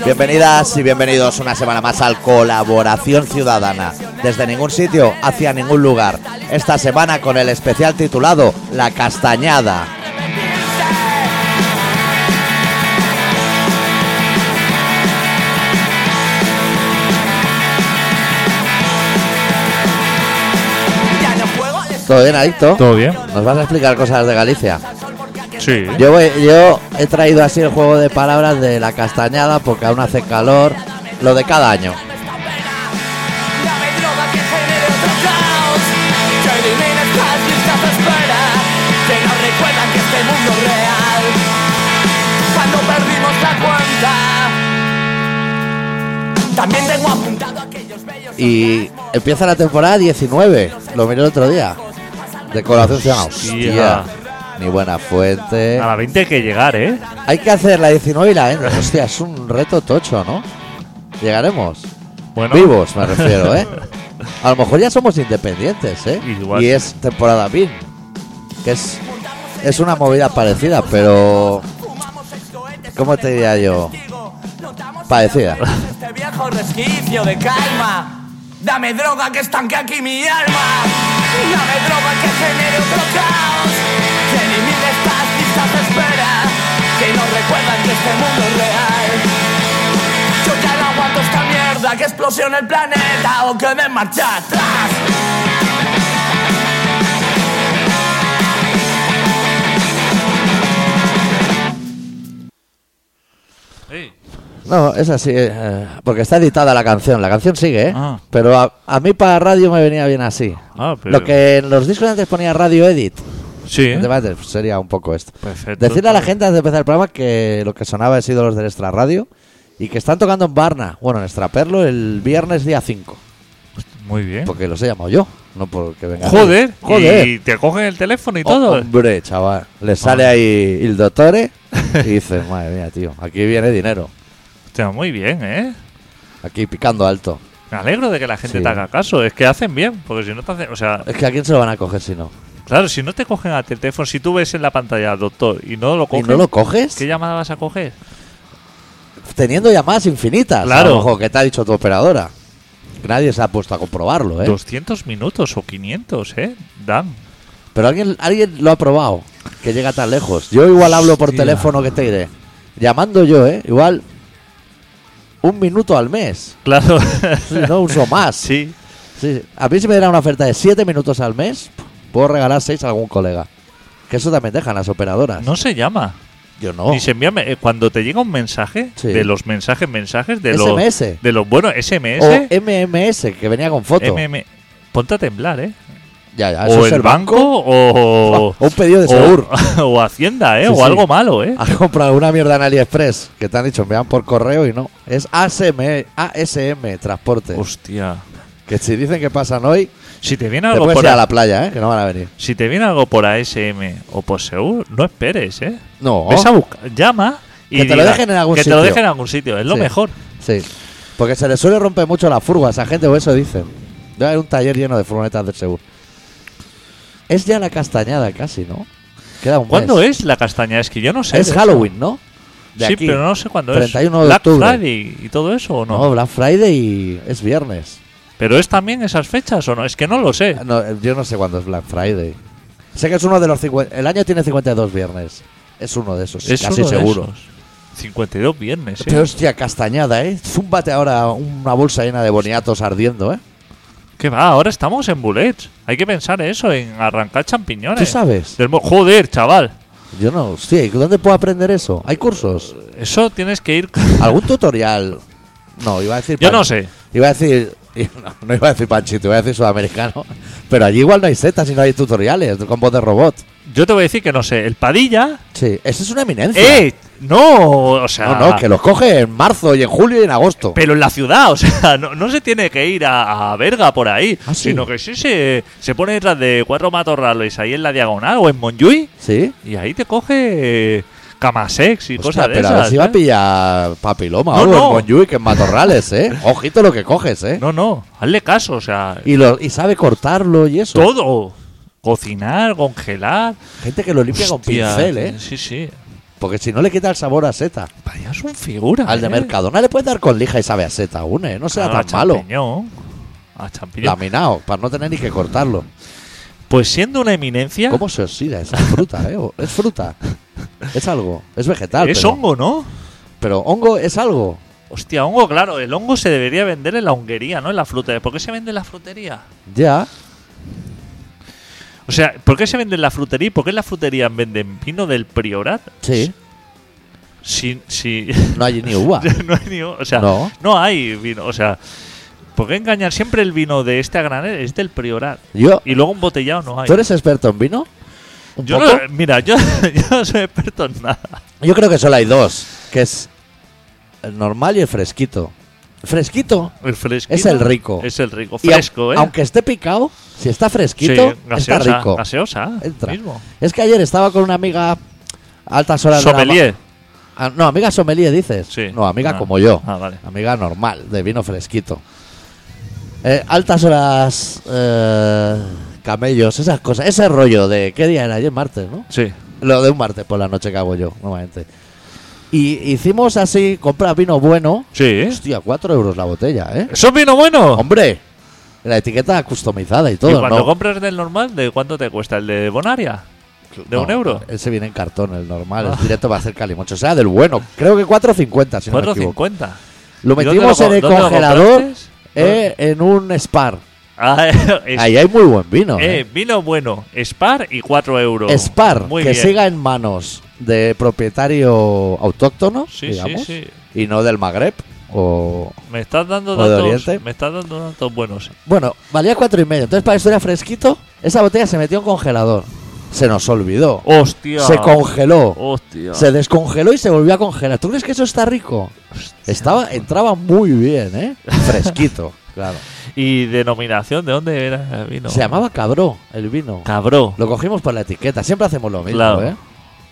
Bienvenidas y bienvenidos una semana más al Colaboración Ciudadana. Desde ningún sitio hacia ningún lugar. Esta semana con el especial titulado La Castañada. ¿Todo bien, Adicto? ¿Todo bien? ¿Nos vas a explicar cosas de Galicia? Sí. Yo he traído así el juego de palabras de la castañada porque aún hace calor, lo de cada año. Y empieza la temporada 19, lo miré el otro día, de Colaboración Ciudadana. Hostia, ni buena fuente. A la 20 hay que llegar, ¿eh? Hay que hacer la 19 y la 20. Hostia, es un reto tocho, ¿no? Llegaremos. Bueno. Vivos, me refiero, ¿eh? A lo mejor ya somos independientes, ¿eh? Igual. Y es temporada BIN, que es una movida parecida, pero... ¿Cómo te diría yo? Parecida. Este viejo resquicio de calma. Dame droga que estanque aquí mi alma. Dame droga que genere otro caos. Que elimine estas listas de espera. Que nos recuerdan que este mundo es real. Yo ya no aguanto esta mierda. Que explosione el planeta o que den marcha atrás. Sí. No, es así, porque está editada la canción sigue, ¿eh? Ah. Pero a mí para radio me venía bien así. Ah, pero... Lo que en los discos antes ponía Radio Edit, Sí. sería un poco esto. Perfecto. Decirle a la gente antes de empezar el programa que lo que sonaba es ídolos del Extra Radio y que están tocando en Barna, bueno, en Extraperlo, el viernes día 5, Muy bien. porque los he llamado yo, no porque venga. Joder. Joder. Y te cogen el teléfono y Oh, todo. hombre, chaval, le sale ahí el dottore y dice, madre mía, tío, aquí viene dinero, Hostia, muy bien, ¿eh? aquí picando alto. Me alegro de que la gente Sí. te haga caso. Es que hacen bien. Porque si no te hacen... O sea, Es que a quién se lo van a coger si no. claro, si no te cogen a ti el teléfono, si tú ves en la pantalla, doctor, y no lo ¿Y cogen, no lo coges? ¿qué llamada vas a coger? Teniendo llamadas infinitas. Claro. Ojo, ¿qué te ha dicho tu operadora? Nadie se ha puesto a comprobarlo, ¿eh? 200 minutos o 500, ¿eh? Dan. Pero alguien lo ha probado, que llega tan lejos. Yo igual hablo por Hostia. teléfono, que te diré. Llamando yo, ¿eh? Igual 1 minuto al mes. Claro. Sí, no uso más. Sí. Sí. A mí si me diera una oferta de 7 minutos al mes, puedo regalar 6 a algún colega. Que eso también dejan las operadoras. No se llama. Yo no. Ni se envía cuando te llega un mensaje, Sí. de los mensajes de SMS. los buenos SMS, O MMS, que venía con foto. ponte a temblar, ¿eh? Ya, eso O es el banco o un pedido de Segur. o Hacienda, ¿eh? Sí, o sí. algo malo, ¿eh? Has comprado una mierda en AliExpress que te han dicho envían por correo y no. Es ASM, transporte. Hostia. Que si dicen que pasan hoy, Si te viene te algo puedes por ir a a- la playa, que no van a venir. si te viene algo por ASM o por Segur, no esperes, ¿eh? No. Ves a buscar, llama y Que te lo diga- dejen en algún que te sitio. lo dejen en algún sitio, es lo Sí. mejor. Sí. Porque se les suele romper mucho la furgo a esa gente, o eso dicen. Debe haber un taller lleno de furgonetas de Segur. Es ya la castañada casi, ¿no? Queda un ¿Cuándo mes. es la castaña? Es que yo no sé. Es de eso. Halloween, ¿no? De Sí, aquí. pero no sé cuándo 31 es. de Black octubre. Friday y todo eso, ¿o no? No, Black Friday y es viernes. ¿Pero es también esas fechas o no? Es que no lo sé. No, yo no sé cuándo es Black Friday. Sé que es uno de los 50. El año tiene 52 viernes. Es uno de esos, Es casi uno de seguro. esos. 52 viernes, ¿eh? Pero hostia, castañada, ¿eh? Zúmbate ahora una bolsa llena de boniatos ardiendo, ¿eh? ¿Qué va? Ahora estamos en bullets. Hay que pensar eso, en arrancar champiñones. ¿Tú sabes? Joder, chaval. Yo no, hostia, ¿y dónde puedo aprender eso? ¿Hay cursos? Eso tienes que ir... ¿Algún tutorial? No, iba a decir... Yo no sé. Iba a decir... No iba a decir panchito, iba a decir sudamericano. Pero allí igual no hay setas y no hay tutoriales con voz de robot. Yo te voy a decir que no sé. El Padilla... Sí, eso es una eminencia. No, o sea... No, que los coge en marzo y en julio y en agosto. Pero en la ciudad, o sea, no se tiene que ir a Berga por ahí, ¿Ah, sí? sino que sí se pone detrás de 4 matorrales ahí en la diagonal o en Montjuïc ¿Sí? y ahí te coge Camasex y Hostia, cosas de pero a esas. ver si va a ¿eh? pillar papiloma No, o algo no. en Montjuïc, en Matorrales, ¿eh? Ojito lo que coges, ¿eh? No, hazle caso, o sea, Y sabe cortarlo y eso. todo. Cocinar, congelar. Gente que lo limpia con Hostia, pincel, ¿eh? Sí. Porque si no le quita el sabor a seta. Vaya, es un figura. Al de Mercadona le puedes dar con lija y sabe a seta aún, ¿eh? No será Claro, tan malo. champiñón. A champiñón. Laminado, para no tener ni que cortarlo. Pues siendo una eminencia. ¿Cómo se oxida esa fruta, eh? Es fruta. Es algo. Es vegetal. Es pero, hongo, ¿no? Pero hongo es algo. Hostia, hongo, claro. El hongo se debería vender en la honguería, ¿no? En la frutería. ¿Por qué se vende en la frutería? Ya. O sea, ¿por qué se vende en la frutería? ¿Y por qué en la frutería venden vino del Priorat? Sí. Si No hay ni uva. no hay ni, o sea, No. no hay vino. O sea, ¿por qué engañar? Siempre el vino de este a granel es del Priorat. Yo. Y luego embotellado no hay. ¿Tú eres experto en vino? ¿Un Yo poco? no, mira, yo no soy experto en nada. Yo creo que solo hay dos. Que es el normal y el fresquito. El fresquito El fresquito es el rico. Es el rico. Y Fresco, ¿eh? aunque esté picado, si está fresquito, Sí, está gaseosa, rico. gaseosa, Entra. mismo. Es que ayer estaba con una amiga a altas horas de Sommelier. la no, amiga sommelier dices. Sí. No, amiga Ah. como yo. Ah, vale. Amiga normal, de vino fresquito. Altas horas, camellos, esas cosas. Ese rollo de... ¿Qué día era ayer? Martes, ¿no? Sí. Lo de un martes por la noche que hago yo, normalmente. Y hicimos así, compra vino bueno. Sí. Hostia, 4 euros la botella, ¿eh? ¿Eso es vino bueno? ¡Hombre! La etiqueta customizada y todo, ¿Y cuando ¿no? compras del normal, de cuánto te cuesta? ¿El de Bonaria? ¿De No, un euro? Ese viene en cartón, el normal, Ah. el directo para hacer calimocho. O sea, del bueno. Creo que 4,50, si no me equivoco. 4,50. Lo ¿Y dónde metimos en el dónde lo congelador compraste? en un Spar. Ah, es- Ahí hay muy buen vino. vino bueno, Spar y 4 euros. Spar, Muy que bien. siga en manos de propietario autóctono, Sí, digamos, sí, sí. y no del Magreb. O Me estás dando ¿O de datos. Oriente? Me estás dando datos buenos. bueno, valía 4,5. Entonces, para que estuviera fresquito, esa botella se metió en congelador. Se nos olvidó. Hostia. Se congeló. Hostia. Se descongeló y se volvió a congelar. ¿Tú crees que eso está rico? Entraba muy bien, ¿eh? Fresquito, claro. ¿Y denominación de dónde era el vino? Se llamaba Cabró el vino. Cabró. Lo cogimos por la etiqueta. Siempre hacemos lo mismo, Claro. ¿eh?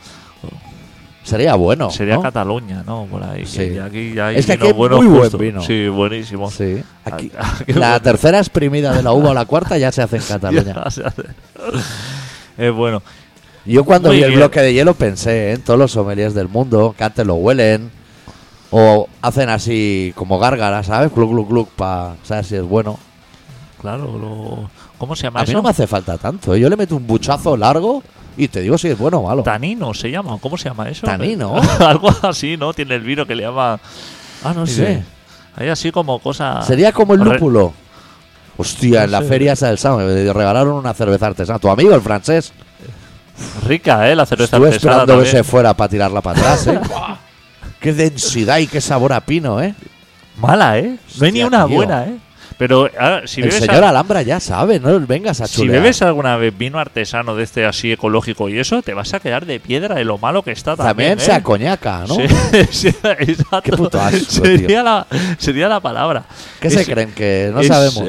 Sería bueno. Sería ¿no? Cataluña, ¿no? Por ahí. Sí. Y aquí ya hay Es que aquí vino hay bueno muy buen justo. vino. Sí, buenísimo. Sí. Aquí, Aquí la bueno. tercera exprimida de la uva o la cuarta ya se hace en Cataluña. Ya se hace. Es bueno. Yo cuando Muy vi el bien. bloque de hielo pensé en todos los sommeliers del mundo que antes lo huelen o hacen así como gárgaras, ¿sabes? Gluk, gluk, gluk, para saber si es bueno. Claro, ¿cómo se llama A mí eso? no me hace falta tanto. Yo le meto un buchazo largo y te digo si es bueno o malo. Tanino se llama. ¿Cómo se llama eso? Tanino. Algo así, ¿no? Tiene el vino que le llama. Ah, no Sí. sé. Hay así como cosa. Sería como el Re- lúpulo. Hostia, No en la sé. feria esa del sábado me regalaron una cerveza artesana. Tu amigo, el francés. Rica, ¿eh? La cerveza Estuve artesana esperando que también. se fuera para tirarla para atrás, ¿eh? ¡Buah! Qué densidad y qué sabor a pino, ¿eh? Mala, ¿eh? No hay ni Hostia, una tío. buena, ¿eh? Pero ahora, si El bebes señor Alhambra ya sabe, no vengas a si chulear. bebes alguna vez vino artesano de este así ecológico y eso, te vas a quedar de piedra de lo malo que está también. También sea ¿eh? coñaca, ¿no? Sí, sí, exacto. Qué puto asco, sería la palabra. ¿Qué Es- se creen? Que no es- sabemos.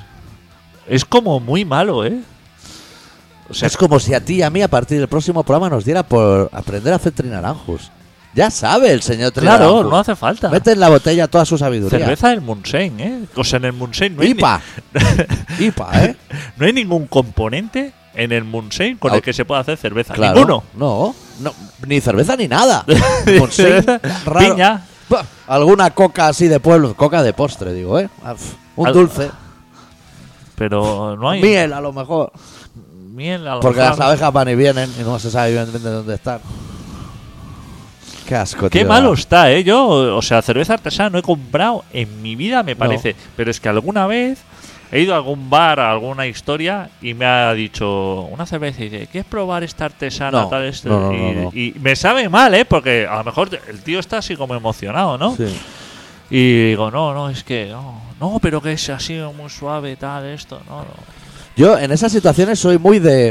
Es como muy malo, ¿eh? O sea, Es como si a ti y a mí a partir del próximo programa nos diera por aprender a hacer trinaranjus. Ya sabe el señor trinaranjus. claro, no hace falta. Mete en la botella toda su sabiduría. Cerveza del Munsen, ¿eh? O sea, en el Munsen no hay, IPA. IPA, ¿eh? no hay ningún componente en el Munsen con Au- el que se pueda hacer cerveza. Claro. Ninguno. No, ni cerveza ni nada. Montseny, raro. Piña. Bah, alguna coca así de pueblo. Coca de postre, digo, ¿eh? Un Al- dulce. Pero no hay Miel, a lo mejor. miel a lo Porque mejor. las abejas van y vienen y no se sabe bien de dónde están. Qué asco, Qué tío. malo está, ¿eh? Yo, o sea, cerveza artesana no he comprado en mi vida, me parece. Pero es que alguna vez he ido a algún bar, a alguna historia, y me ha dicho una cerveza y dice, ¿quieres probar esta artesana? No, tal, esto? no, y, no. y me sabe mal, ¿eh? Porque a lo mejor el tío está así como emocionado, ¿no? Sí. Y digo, no, es que no, pero que es así muy suave, tal, esto, no. Yo en esas situaciones soy muy de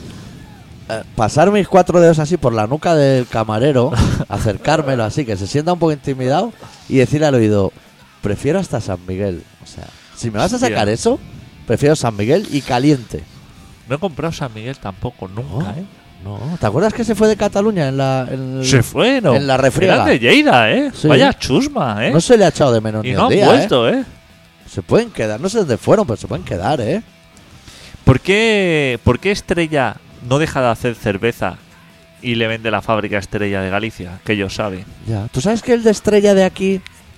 pasar mis 4 dedos así por la nuca del camarero, acercármelo así, que se sienta un poco intimidado y decirle al oído, prefiero hasta San Miguel. O sea, si me vas a sacar Hostia. eso, prefiero San Miguel y caliente. No he comprado San Miguel tampoco, nunca, No. ¿eh? No, ¿te acuerdas que se fue de Cataluña en el- Se fue, ¿no? en la refriega? Eran de Lleida, ¿eh? Sí. Vaya chusma, ¿eh? No se le ha echado de menos y ni no un han día, vuelto, ¿eh? Se pueden quedar, no sé dónde fueron, pero se pueden quedar, ¿Por qué Estrella no deja de hacer cerveza y le vende la fábrica Estrella de Galicia, que ellos saben. Ya. ¿Tú sabes que el de Estrella de aquí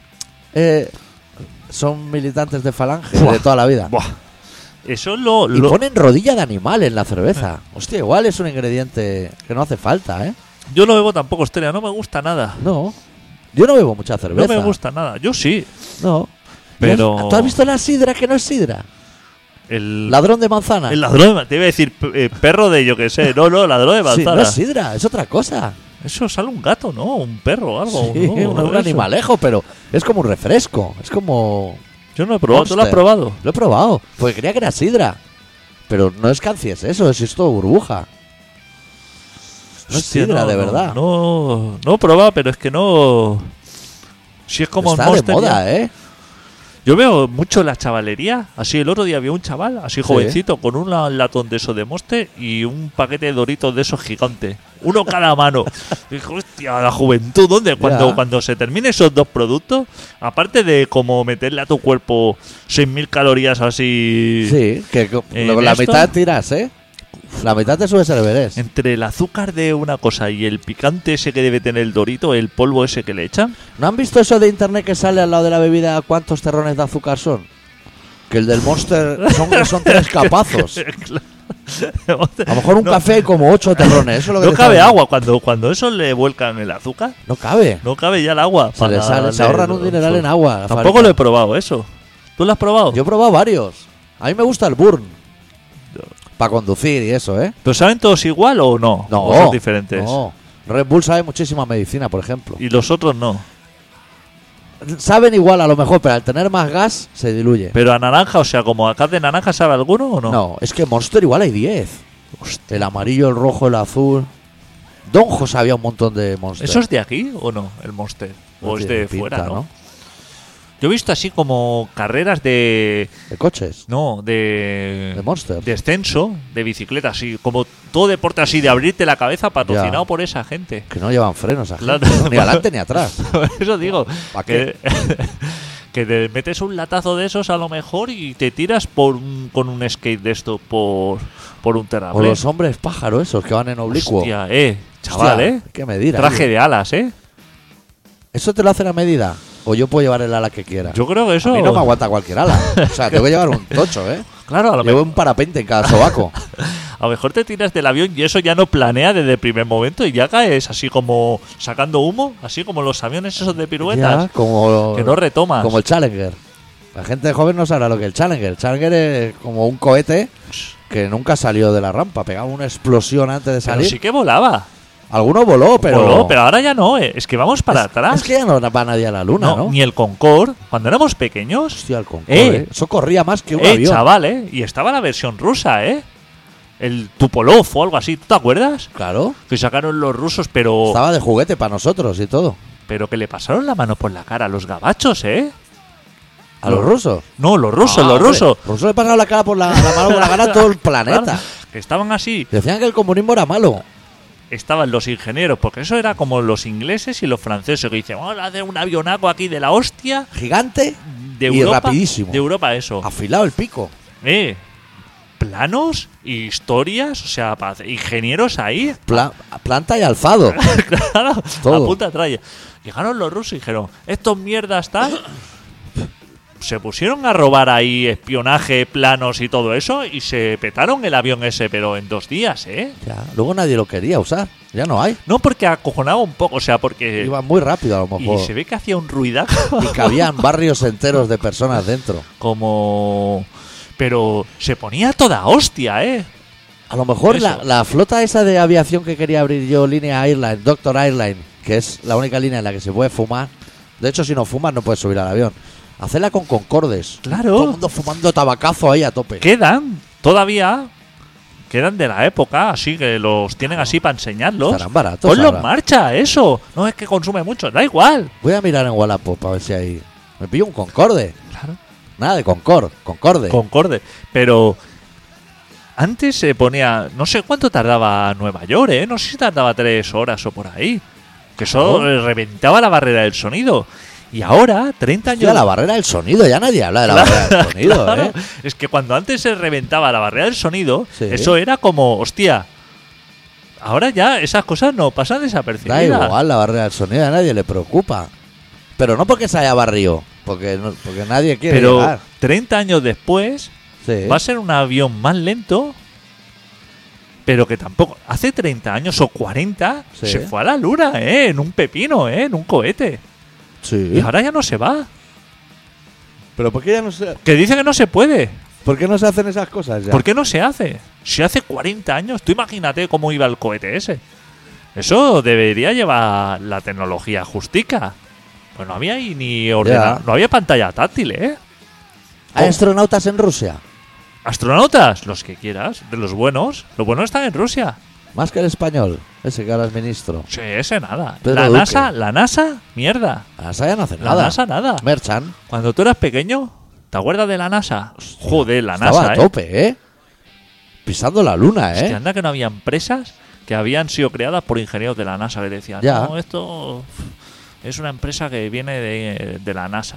son militantes de Falange Buah. de toda la vida? Buah. Eso lo... Y ponen rodilla de animal en la cerveza. Hostia, igual es un ingrediente que no hace falta, ¿eh? Yo no bebo tampoco Estrella, no me gusta nada. No. Yo no bebo mucha cerveza. No me gusta nada. Yo sí. No. Pero- ¿Tú has visto la sidra que no es sidra? El Ladrón de manzana. El ladrón, te iba a decir perro de yo que sé. No, ladrón de Sí, manzana. no es sidra, es otra cosa. Eso sale un gato, ¿no? Un perro o algo. Sí, ¿no? un Eso. animalejo, pero es como un refresco. Es como... Yo no he probado. ¿Tú lo has Monster. probado? Lo he probado, porque creía que era sidra. Pero no es cancies eso, es todo burbuja. No es Hostia, sidra, no, de no, verdad. No he probado, pero es que no... Si es como Está un de Monster moda, ya. ¿eh? Yo veo mucho la chavalería. Así el otro día había un chaval, así jovencito, con un latón de esos de Monster y un paquete de Doritos de esos gigantes. Uno cada mano. Dijo, hostia, la juventud, ¿dónde? Ya. Cuando se terminen esos dos productos, aparte de como meterle a tu cuerpo 6.000 calorías así... Sí, que ¿En luego la esto? mitad tiras, ¿eh? La mitad te subes el Everest. Entre el azúcar de una cosa y el picante ese que debe tener el Dorito, el polvo ese que le echan. ¿No han visto eso de internet que sale al lado de la bebida cuántos terrones de azúcar son? Que el del Monster son 3 capazos. A lo mejor un No, café hay como 8 terrones. Eso es lo que No te cabe está- agua. Cuando eso le vuelcan el azúcar, No cabe. no cabe ya el agua. Se, le sale, se ahorran un dineral en agua. la Tampoco fábrica. lo he probado eso. ¿Tú lo has probado? Yo he probado varios. A mí me gusta el Burn. Para conducir y eso, ¿eh? ¿Pero saben todos igual o no? No. ¿O son diferentes? No. Red Bull sabe muchísima medicina, por ejemplo. Y los otros no. Saben igual a lo mejor, pero al tener más gas se diluye. Pero a naranja, o sea, como acá de naranja, ¿sabe alguno o no? No, es que Monster igual hay 10. El amarillo, el rojo, el azul. Don José había un montón de Monster. ¿Eso es de aquí o no? El Monster. No O es tiene de pinta, fuera, ¿no? Yo he visto así como carreras De coches. No, de Monster. descenso, de bicicleta, así, como todo deporte así, de abrirte la cabeza patrocinado Ya. por esa gente. Que no llevan frenos a Claro. Ni adelante ni atrás. Eso digo, ¿Pa' que, que te metes un latazo de esos a lo mejor y te tiras con un skate de esto por un O terraplén. los hombres pájaro esos que van en oblicuo. Hostia, chaval, Hostia, qué medida. Traje de alas, ¿Eso te lo hacen a medida? ¿O yo puedo llevar el ala que quiera? Yo creo que eso... A mí no me aguanta cualquier ala. O sea, tengo que llevar un tocho, ¿eh? Claro, a lo, Llevo mejor, un parapente en cada sobaco. a lo mejor te tiras del avión y eso ya no planea desde el primer momento y ya caes así como sacando humo, así como los aviones esos de piruetas, Ya, como, que no retomas. como el Challenger. La gente joven no sabrá lo que es el Challenger. El Challenger es como un cohete que nunca salió de la rampa. Pegaba una explosión antes de Pero salir. sí que volaba. Alguno voló, pero... Voló, pero ahora ya no, es que vamos para atrás. Es que ya no va nadie a la luna, ¿no? Ni el Concorde, cuando éramos pequeños. Hostia, el Concorde, ¿eh? Eso corría más que un avión. Chaval, y estaba la versión rusa, el Tupolev o algo así, ¿tú te acuerdas? Claro. Que sacaron los rusos, pero Estaba de juguete para nosotros y todo. que le pasaron la mano por la cara a los gabachos, ¿A los rusos? No, los rusos, Ah, los hombre, rusos. Los rusos le pasaron la cara por la mano por la cara a todo el planeta. Claro, que estaban así, Decían que el comunismo era malo. estaban los ingenieros, porque eso era como los ingleses y los franceses, que dicen, vamos a hacer un avionaco aquí de la hostia Gigante de y Europa. rapidísimo. De Europa, eso. Afilado el pico. Planos, historias, o sea, ingenieros ahí. Planta y alzado. Claro, Todo. a punta tralla. Llegaron los rusos y dijeron, estos mierdas tal. Se pusieron a robar ahí espionaje, planos y todo eso y se petaron el avión ese, pero en 2 días, Ya, luego nadie lo quería usar. Ya no hay. No porque acojonaba un poco, o sea, porque... Iba muy rápido a lo Y mejor. se ve que hacía un ruidajo Y cabían barrios enteros de personas dentro. como... Pero se ponía toda hostia, A lo mejor Eso. la flota esa de aviación que quería abrir yo, Línea Airline, Doctor Airline, que es la única línea en la que se puede fumar. De hecho, si no fumas no puedes subir al avión. Hacerla con Concordes. Claro. Todo el mundo fumando tabacazo ahí a tope. Quedan, todavía... Quedan de la época, así que los tienen así para enseñarlos. Estarán baratos Ponlo en ahora. marcha, eso. No es que consume mucho, da igual. Voy a mirar en Wallapop para ver si hay... Me pillo un Concorde. Claro. Nada de Concorde. Concorde. Pero antes se ponía, no sé cuánto tardaba Nueva York, no sé si tardaba 3 horas o por ahí. Que eso reventaba la barrera del sonido. Y ahora, 30 años... Hostia, la barrera del sonido. Ya nadie habla de la barrera del sonido, Claro, ¿eh? es que cuando antes se reventaba la barrera del sonido, Sí. eso era como, hostia, Ahora ya esas cosas no pasan Da desapercibidas. igual la barrera del sonido, a nadie le preocupa. Pero no porque se haya barrido, porque nadie quiere Pero llegar. 30 años después Sí. va a ser un avión más lento, pero que tampoco... Hace 30 años o 40 Sí. se fue a la luna, en un pepino, en un cohete. Sí. Y ahora ya no se va. Pero ¿por qué ya no se, Que dice que no se puede. ¿por qué no se hacen esas cosas ya? ¿Por qué no se hace? Si hace 40 años, tú imagínate cómo iba el cohete ese. Eso debería llevar la tecnología justica. Pues no había ahí ni ordenador, Ya. no había pantalla táctil, ¿eh? ¿Hay astronautas en Rusia? Astronautas, los que quieras, de los buenos. Los buenos están en Rusia. Más que el español, ese que ahora es ministro. Sí, ese nada. Pedro La Duque. NASA, mierda. La NASA ya no hace La nada. NASA, nada. Merchan Cuando tú eras pequeño, ¿te acuerdas de la NASA? Joder, la estaba NASA, a tope, ¿eh? Pisando la luna, Es que ¿eh? anda que no había empresas que habían sido creadas por ingenieros de la NASA que decían, Ya. no, esto es una empresa que viene de la NASA.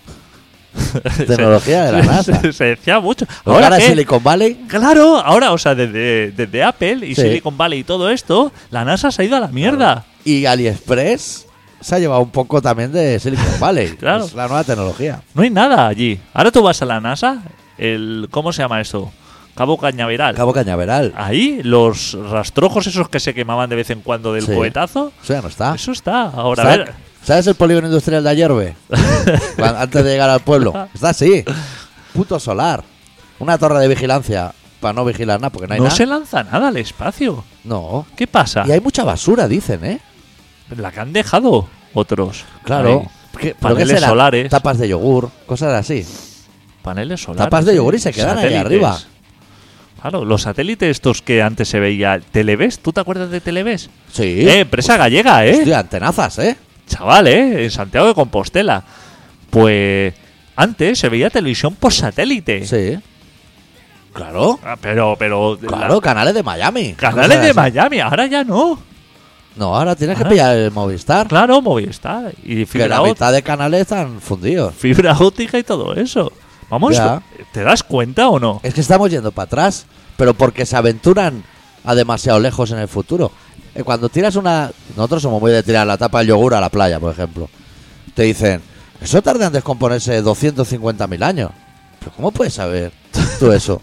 Tecnología de la NASA. Se decía mucho. Ahora ¿Ahora qué? Silicon Valley. Claro, ahora, o sea, desde Apple y Sí. Silicon Valley y todo esto, la NASA se ha ido a la mierda. Y AliExpress se ha llevado un poco también de Silicon Valley. Claro. Es la nueva tecnología. No hay nada allí. Ahora tú vas a la NASA, ¿cómo se llama esto? Cabo Cañaveral. Cabo Cañaveral. Ahí, los rastrojos esos que se quemaban de vez en cuando del Sí. cohetazo, Eso ya no está. eso está. Ahora, a ¿Sabes, ver, ¿sabes el polígono industrial de Ayerbe? Antes de llegar al pueblo. Está así. Puto solar. Una torre de vigilancia para no vigilar nada, porque no hay no nada. se lanza nada al espacio. No. ¿Qué pasa? Y hay mucha basura, dicen, ¿eh? La que han dejado otros. Claro. Ahí, ¿Pero qué paneles será? solares. Tapas de yogur, cosas así. Paneles solares. Tapas de yogur y se quedan ahí satélites. arriba. Claro, los satélites estos que antes se veía. ¿Televes? ¿Tú te acuerdas de Televes? Sí. Empresa gallega, ¿eh? Hostia, antenazas, ¿eh? Chaval, en Santiago de Compostela. Pues antes se veía televisión por satélite. Sí. Claro. Ah, pero Claro, canales de Miami. canales Cosas de así. Miami, ahora ya no. No, ahora tienes que Ahora- pillar el Movistar. Claro, Movistar y Que fibra, la mitad de canales están fundidos. fibra óptica y todo eso. Vamos, Ya. ¿te das cuenta o no? Es que estamos yendo para atrás, pero porque se aventuran a demasiado lejos en el futuro. Cuando tiras una... Nosotros somos muy de tirar la tapa del yogur a la playa, por ejemplo. Te dicen, eso tarda en descomponerse 250.000 años. ¿Pero cómo puedes saber tú eso?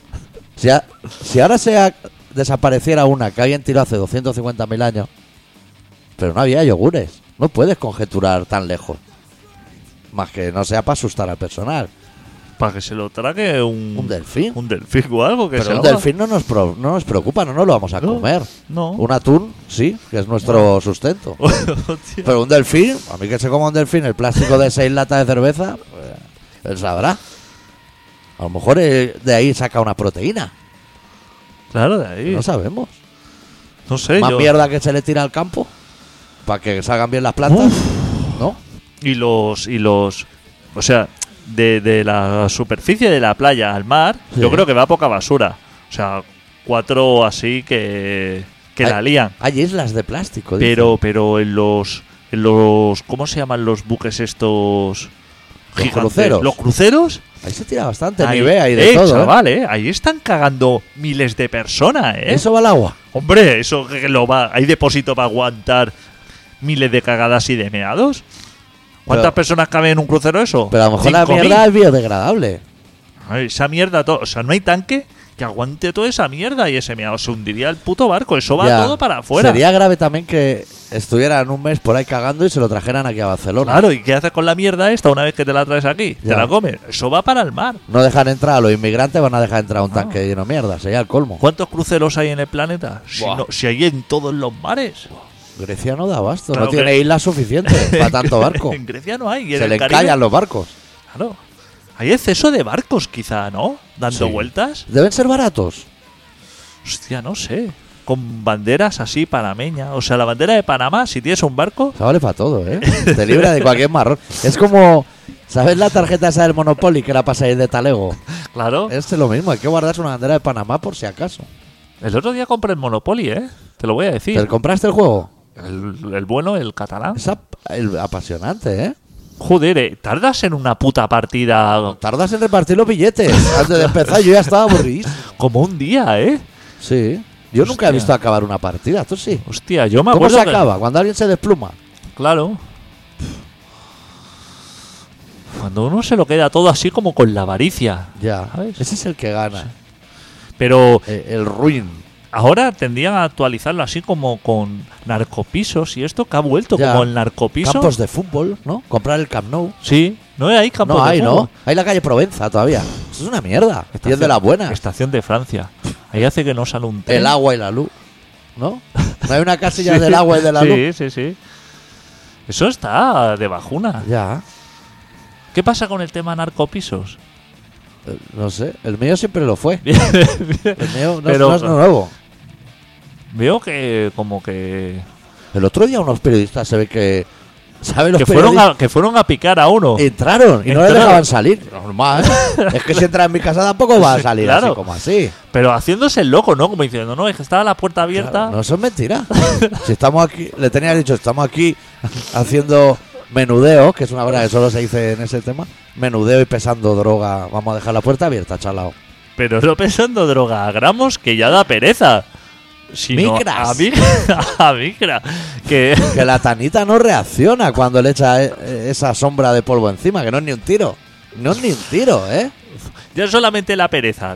Si ahora desapareciera una que alguien tiró hace 250.000 años, pero no había yogures. No puedes conjeturar tan lejos. Más que no sea para asustar al personal. Para que se lo trague Un delfín. Un delfín o algo que Pero se un haga. delfín no nos preocupa, no nos lo vamos a No, comer. no. Un atún, sí, que es nuestro sustento. Hostia. Pero un delfín, a mí que se coma un delfín el plástico de 6 latas de cerveza, pues, él sabrá. A lo mejor de ahí saca una proteína. Claro, de ahí. No sabemos. No sé, Más yo. mierda que se le tira al campo para que salgan bien las plantas. ¿No? Y los. O sea, de la superficie de la playa al mar, Sí. yo creo que va poca basura. O sea, 4 así que la lían. Hay islas de plástico. dicen. Pero en los. ¿Cómo se llaman los buques estos? Los gigantes? cruceros. Los cruceros. Ahí se tira bastante Ahí, nieve y de todo. chaval, ahí están cagando miles de personas, ¿eh? Eso va al agua. Hombre, eso que lo va. ¿Hay depósito para aguantar miles de cagadas y de meados? ¿Cuántas Pero- personas caben en un crucero eso? Pero a lo mejor la 5.000. mierda es biodegradable. Ay, esa mierda, o sea, no hay tanque que aguante toda esa mierda y ese meado. Se hundiría el puto barco. Eso va Ya. todo para afuera. Sería grave también que estuvieran un mes por ahí cagando y se lo trajeran aquí a Barcelona. Claro, ¿y qué haces con la mierda esta una vez que te la traes aquí? Ya. Te la comes. Eso va para el mar. No dejan entrar a los inmigrantes, van a dejar entrar un Ah. tanque lleno de mierda. Sería el colmo. ¿Cuántos cruceros hay en el planeta? Buah. Si hay en todos los mares. Grecia no da abasto, Claro no tiene que- islas suficientes para tanto barco. En Grecia no hay. y en Se el le Caribe- encallan los barcos. Claro. Hay exceso de barcos, quizá, ¿no? Dando Sí. vueltas. Deben ser baratos. Hostia, no sé. Con banderas así panameñas. O sea, la bandera de Panamá, si tienes un barco. Se vale para todo, ¿eh? Te libra de cualquier marrón. Es como, ¿sabes la tarjeta esa del Monopoly que era para salir de Talego? Claro. Es lo mismo, hay que guardarse una bandera de Panamá por si acaso. El otro día compré el Monopoly, ¿eh? Te lo voy a decir. ¿Te compraste el juego? El bueno, el catalán. Es apasionante, ¿eh? Joder, tardas en una puta partida Tardas en repartir los billetes. Antes de empezar yo ya estaba aburridísimo. como un día, ¿eh? Sí. Yo nunca he Hostia. visto acabar una partida, tú sí. Hostia, yo me ¿Cómo acuerdo se que- acaba? Cuando alguien se despluma. Claro. Cuando uno se lo queda todo así como con la avaricia. Ya. ¿Sabes? Ese es el que gana. Pero El ruin. ahora tendrían a actualizarlo así como con narcopisos y esto que ha vuelto Ya. como el narcopiso. Campos de fútbol, ¿no? Comprar el Camp Nou. Sí, no hay campos No de hay, fútbol. ¿no? Hay la calle Provenza todavía. Eso es una mierda. Y es de las buenas. Estación de Francia. Ahí hace que no sale un tren. El agua y la luz. ¿No? No hay una casilla Sí, del agua y de la luz. Sí, sí, sí. Eso está de bajuna. Ya. ¿Qué pasa con el tema narcopisos? No sé. El mío siempre lo fue. Bien, El mío no, Pero- no es nuevo. Veo que como que El otro día unos periodistas se ve que... ¿Sabes los que fueron a picar a uno. Entraron y no les Entraron. dejaban salir. Normal. Es que si entras en mi casa tampoco va a salir Claro. así como así. Pero haciéndose el loco, ¿no? Como diciendo, no, es que estaba la puerta abierta. Claro, no, eso es mentira. Si estamos aquí, le tenías dicho, estamos aquí haciendo menudeo, que es una verdad que solo se dice en ese tema. Menudeo y pesando droga. Vamos a dejar la puerta abierta, chalao. Pero no pensando droga a gramos, que ya da pereza. Sino Micras. a micra. Que Que la tanita no reacciona cuando le echa esa sombra de polvo encima, que no es ni un tiro. No es ni un tiro, ¿eh? ya solamente la pereza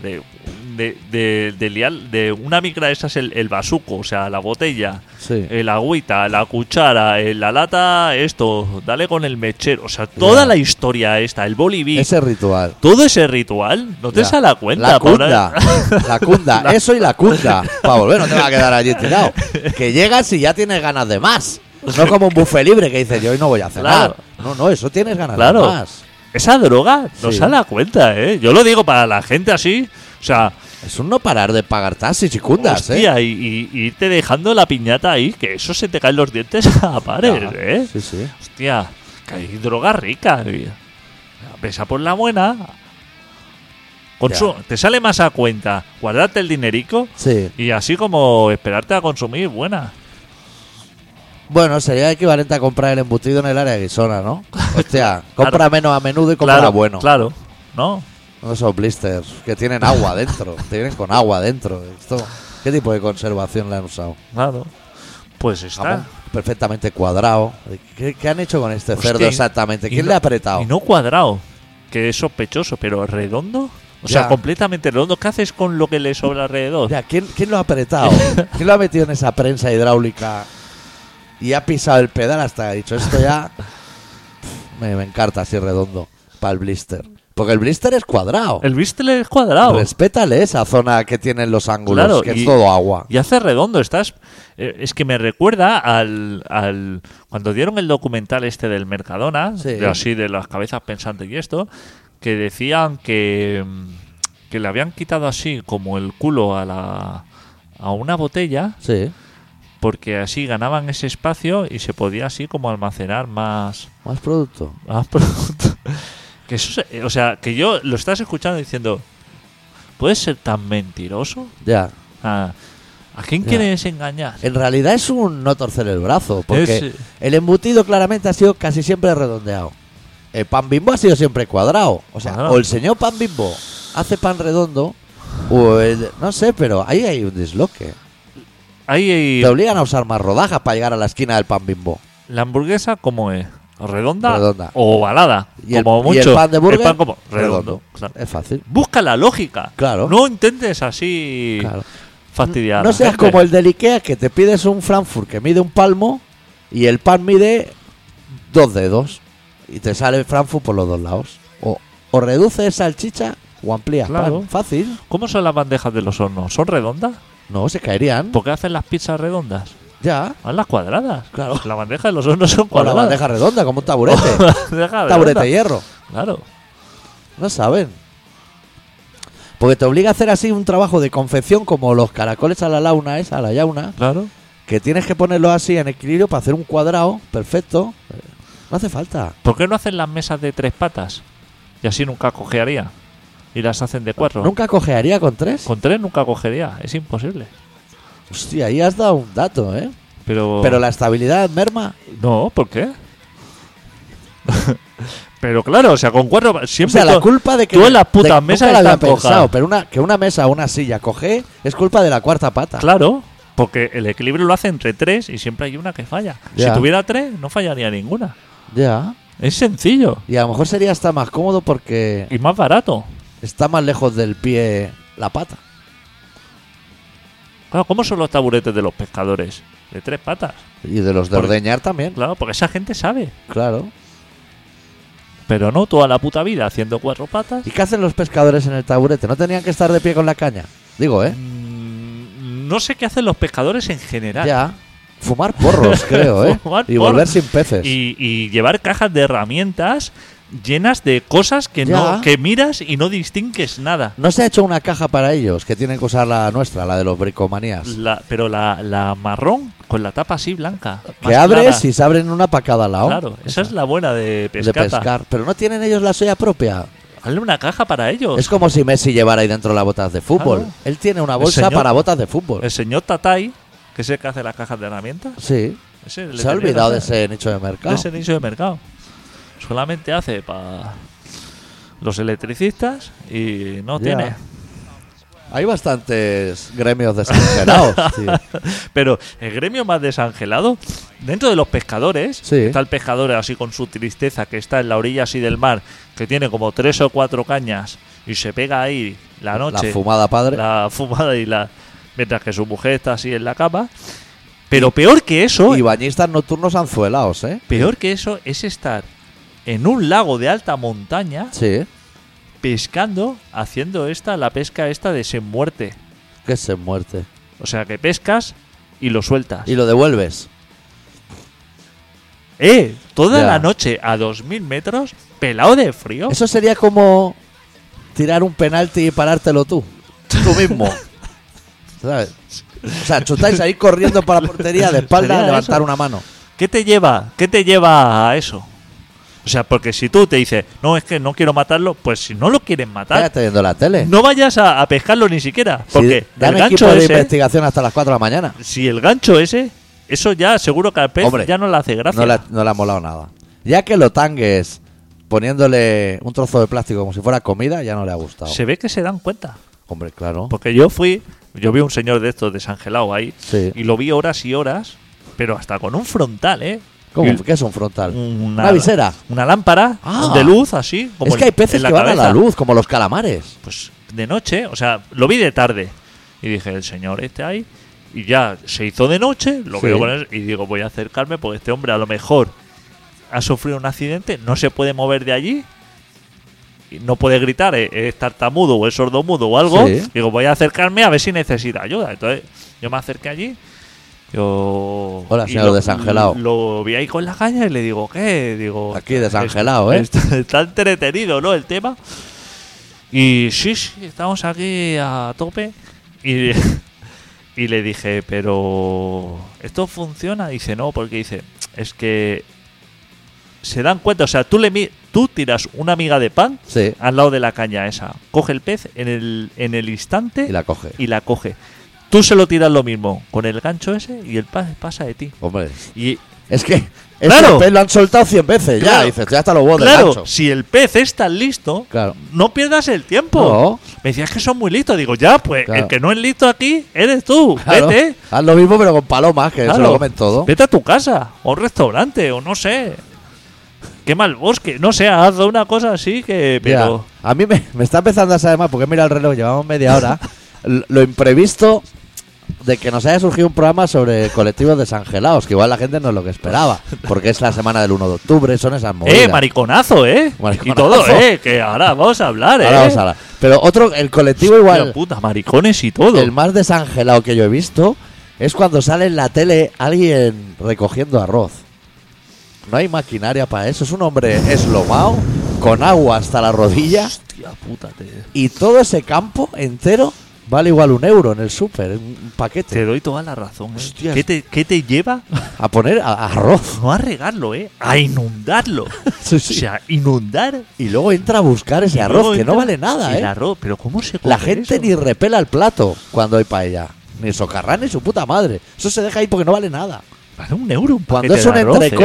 de liar de una micra esa es el basuco, o sea, la botella, Sí. el agüita, la cuchara, la lata, esto, dale con el mechero, o sea, toda Ya. la historia esta, el boliví, Ese ritual. todo ese ritual, no te Ya. sale a cuenta. La para cunda. una- La cunda. Eso y la cunda. Para volver, no te va a quedar allí tirado. Que llegas y ya tienes ganas de más. No como un buffet libre que dices yo hoy no voy a cenar. Claro. No, eso tienes ganas Claro. de más. Esa droga no Sí. sale a cuenta, ¿eh? Yo lo digo para la gente así, o sea, Es un no parar de pagar taxis y cundas, hostia, y irte dejando la piñata ahí, que eso se te caen los dientes a pares, Ya. ¿eh? Sí, sí. Hostia, que hay droga rica. Pesa por la buena. Te sale más a cuenta guardarte el dinerico Sí. y así como esperarte a consumir buena. Bueno, sería equivalente a comprar el embutido en el área de Guisona, ¿no? Hostia, compra menos a menudo y compra bueno. Claro, ¿no? No esos blisters que tienen agua dentro. Te vienen con agua dentro. Esto, ¿qué tipo de conservación le han usado? Claro. Pues está. Jamón perfectamente cuadrado. ¿Qué han hecho con este cerdo Hostia, exactamente? y ¿Quién no- le ha apretado? Y no cuadrado, que es sospechoso, pero redondo. O sea, Ya. completamente redondo. ¿Qué haces con lo que le sobra alrededor? Ya, ¿quién lo ha apretado? ¿Quién lo ha metido en esa prensa hidráulica y ha pisado el pedal hasta que ha dicho esto ya? Me encarta así redondo para el blister. Porque el blister es cuadrado. El bistec es cuadrado. Respétale esa zona que tienen los ángulos, Claro, que y- es todo agua. Y hace redondo, estás. Es que me recuerda cuando dieron el documental este del Mercadona, Sí. así de las cabezas pensantes y esto, que decían que le habían quitado así como el culo a una botella, Sí, porque así ganaban ese espacio y se podía así como almacenar más más producto. producto. Que eso, o sea, que yo lo estás escuchando diciendo, ¿puedes ser tan mentiroso? Ya. ¿A quién Ya. quieres engañar? En realidad es un no torcer el brazo, porque Es- el embutido claramente ha sido casi siempre redondeado. El pan Bimbo ha sido siempre cuadrado. O sea, Cuadrado. o el señor pan Bimbo hace pan redondo, o no sé, pero ahí hay un disloque. Ahí Te obligan a usar más rodajas para llegar a la esquina del pan Bimbo. la hamburguesa, ¿cómo es? ¿Redonda? Redonda. O ovalada. Y el, como y mucho. el pan de burger, El pan como redondo. Claro. Es fácil. Busca la lógica. Claro. No intentes así Claro. fastidiar. a No la seas gente. como el del Ikea, que te pides un Frankfurt que mide un palmo y el pan mide 2 dedos. Y te sale el Frankfurt por los dos lados. O reduces salchicha o amplías Claro. pan. Fácil. ¿Cómo son las bandejas de los hornos? ¿Son redondas? No, se caerían. ¿Por qué hacen las pizzas redondas? Ya. Haz las cuadradas. Claro. La bandeja de los hornos son O la cuadradas. bandeja redonda, como un taburete. Bandeja Taburete redonda. de hierro. Claro. No saben. Porque te obliga a hacer así un trabajo de confección como los caracoles a la launa esa, a la yauna, Claro. que tienes que ponerlo así en equilibrio para hacer un cuadrado perfecto. No hace falta. ¿Por qué no hacen las mesas de 3 patas? Y así nunca cojearía. Y las hacen de 4. ¿Nunca cojearía con 3? Con 3 nunca cogería. Es imposible. Hostia, ahí has dado un dato, ¿eh? Pero Pero la estabilidad merma. no, ¿por qué? Pero claro, o sea, con 4... O Siempre sea, la culpa de que... tú en las putas nunca mesas la había están pensado, cojas. pero que una mesa o una silla coge es culpa de la cuarta pata. Claro, porque el equilibrio lo hace entre 3 y siempre hay una que falla. Ya. Si tuviera 3, no fallaría ninguna. Ya. Es sencillo Y a lo mejor sería hasta más cómodo porque y más barato. está más lejos del pie la pata. Claro, ¿cómo son los taburetes de los pescadores? De 3 patas. Y de los de Porque- ordeñar también. Claro, porque esa gente sabe. Claro. Pero no toda la puta vida haciendo 4 patas. ¿Y qué hacen los pescadores en el taburete? ¿No tenían que estar de pie con la caña? Digo, ¿eh? No sé qué hacen los pescadores en general. Ya. Fumar porros, creo, ¿eh? Fumar Y porros. volver sin peces. Y llevar cajas de herramientas llenas de cosas que Ya. no que miras y no distingues nada. ¿No se ha hecho una caja para ellos? Que tienen que usar la nuestra, la de los bricomanías. Pero la marrón con la tapa así blanca. Que más abres clara. y se abren una para cada lado. Claro, esa es la buena de de pescata. pescar. Pero no tienen ellos la suya propia. Hazle una caja para ellos. Es como si Messi llevara ahí dentro las botas de fútbol. Claro. Él tiene una El bolsa señor- para botas de fútbol. El señor Tatay, que es el que hace las cajas de herramientas, Sí. ese le Se ha tenía olvidado que de hacer- ese nicho de mercado. de ese nicho de mercado. Solamente hace para los electricistas y no Ya. tiene. Hay bastantes gremios desangelados, tío. Pero el gremio más desangelado, dentro de los pescadores, Sí. está el pescador así con su tristeza, que está en la orilla así del mar, que tiene como 3 o 4 cañas y se pega ahí la noche, La fumada padre. la fumada mientras que su mujer está así en la cama. Pero peor que eso, Y bañistas nocturnos anzuelados, ¿eh? peor que eso es estar en un lago de alta montaña Sí. pescando, haciendo la pesca esta de sin muerte. Que se muerte. O sea, que pescas y lo sueltas. Y lo devuelves. Toda Ya. la noche a 2000 metros, pelado de frío. Eso sería como tirar un penalti y parártelo tú. Tú mismo. ¿Sabes? O sea, chutáis ahí corriendo para la portería de espalda Sería a levantar eso. una mano. ¿Qué te lleva a eso? O sea, porque si tú te dices, no, es que no quiero matarlo, pues si no lo quieres matar, Cállate viendo la tele. no vayas a pescarlo ni siquiera. Porque Sí, dan el gancho equipo de ese, investigación hasta las 4 de la mañana. si el gancho ese, eso ya seguro que al pez Hombre, ya no le hace gracia. No le ha molado nada. Ya que lo tangues poniéndole un trozo de plástico como si fuera comida, ya no le ha gustado. Se ve que se dan cuenta. Hombre, claro. Porque yo vi a un señor de estos desangelado ahí Sí. y lo vi horas y horas, pero hasta con un frontal, ¿eh? ¿Cómo? Y ¿Qué es un frontal? una ¿Una visera? Una lámpara Ah. de luz así. Como Es que hay peces en la que van a la cabeza. luz, como los calamares. Pues de noche, o sea, lo vi de tarde. Y dije, el señor este ahí. Y ya se hizo de noche, lo Sí. veo con él y digo, voy a acercarme porque este hombre a lo mejor ha sufrido un accidente, no se puede mover de allí. Y no puede gritar, es tartamudo o es sordomudo o algo. Sí. Digo, voy a acercarme a ver si necesita ayuda. Entonces, yo me acerqué allí. Hola, y señor desangelado. Lo vi ahí con la caña y le digo, ¿qué? Digo, Aquí desangelado, ¿eh? Está entretenido, ¿no? El tema. Y sí, estamos aquí a tope. Y, y le dije, pero ¿esto funciona? Dice, no, porque dice, es que se dan cuenta, o sea, tú tiras una miga de pan Sí. al lado de la caña esa, coge el pez en el instante Y la coge. y la coge. Tú se lo tiras lo mismo con el gancho ese y el pez pasa de ti. Hombre. Y Es que Claro. ese pez lo han soltado 100 veces ya. Claro. Dices, ya hasta los huevos del claro, gancho. si el pez es tan listo, Claro. no pierdas el tiempo. No. Me decías que son muy listos. Digo, ya, pues Claro. el que no es listo aquí eres tú. Claro. Vete. Haz lo mismo, pero con palomas, que se Claro. lo comen todo. Vete a tu casa, o a un restaurante, o no sé. Quema el bosque. No sé, haz una cosa así que. Pero. Ya. A mí me está empezando a saber más, porque mira el reloj, llevamos media hora. Lo imprevisto de que nos haya surgido un programa sobre colectivos desangelados, que igual la gente no es lo que esperaba, porque es la semana del 1 de octubre, son esas movidas. Mariconazo, Mariconazo. Y todo, que ahora vamos a hablar, Ahora vamos a hablar. Pero otro, el colectivo Hostia igual, puta, maricones y todo. el más desangelado que yo he visto, es cuando sale en la tele alguien recogiendo arroz. No hay maquinaria para eso, es un hombre eslomado, con agua hasta la rodilla, Hostia puta, y todo ese campo entero vale igual €1 en el súper, en un te paquete. doy toda la razón. Hostias. ¿Qué te lleva? A poner arroz. No a regarlo, a inundarlo. Sí, sí. O sea, inundar. Y luego entra a buscar ese y arroz, luego que no entra vale nada, el arroz, pero ¿cómo se come La gente eso? ni repela el plato cuando hay paella. Ni socarrán ni su puta madre. Eso se deja ahí porque no vale nada. Vale €1 un Cuando paquete es un de arroz, entrecot,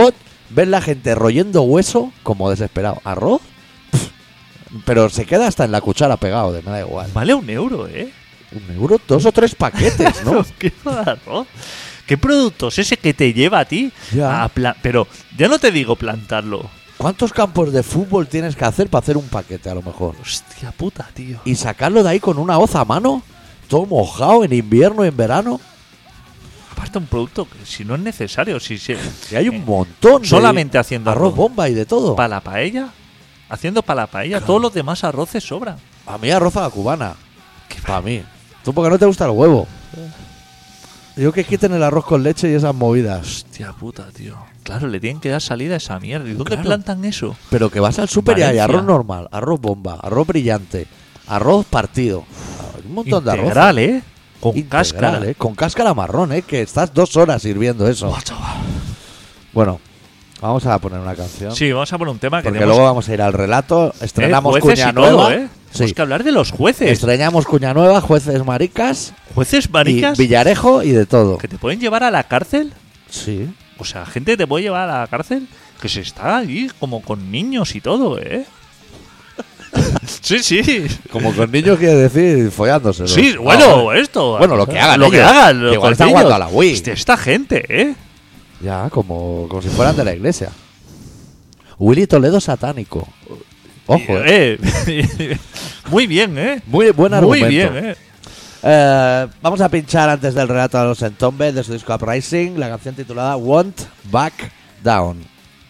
ves la gente royendo hueso como desesperado. ¿Arroz? Pff, pero se queda hasta en la cuchara pegado, me da igual. Vale 1 euro, ¿eh? 1 euro, 2 o 3 paquetes, ¿no? ¿Qué arroz? ¿Qué producto es ese que te lleva a ti? Ya. Pero ya no te digo plantarlo. ¿Cuántos campos de fútbol tienes que hacer para hacer un paquete a lo mejor? Hostia puta, tío. Y sacarlo de ahí con una hoz a mano, todo mojado en invierno y en verano. Aparte un producto que si no es necesario, si hay un montón de solamente haciendo arroz bomba y de todo. para la paella, haciendo para la paella, todos los demás arroces sobran. A mí arroz a la cubana. Para mí. ¿Tú porque no te gusta el huevo? Yo que quiten el arroz con leche y esas movidas. Hostia puta, tío. Claro, le tienen que dar salida a esa mierda. ¿Y dónde Claro. plantan eso? Pero que vas al súper y hay Valencia. arroz normal, arroz bomba, arroz brillante, arroz partido. Hay un montón de arroz. Integral, ¿eh? Con Integral, cáscara. con cáscara marrón, que estás 2 horas sirviendo eso. Buah, chaval. Bueno, vamos a poner una canción. Sí, vamos a poner un tema que porque tenemos. luego vamos a ir al relato. Estrenamos jueces cuña y todo, nueva. ¿eh? Sí. Tenemos que hablar de los jueces. Estrenamos cuña nueva, jueces maricas, Jueces maricas y Villarejo y de todo. que te pueden llevar a la cárcel. Sí. O sea, gente que te puede llevar a la cárcel que se está ahí como con niños y todo, ¿eh? Sí, sí. Como con niños quiere decir follándose. Sí, bueno, esto. Bueno, lo que hagan Lo que ellos. hagan. Que igual con están niños. jugando a la Wii. Hostia, esta gente, ¿eh? Ya, como si fueran de la iglesia. Willy Toledo satánico. Ojo, Muy bien, ¿eh? Muy buen Muy argumento. bien, ¿eh? Vamos a pinchar antes del relato de los Entombed de su disco Uprising la canción titulada Won't Back Down.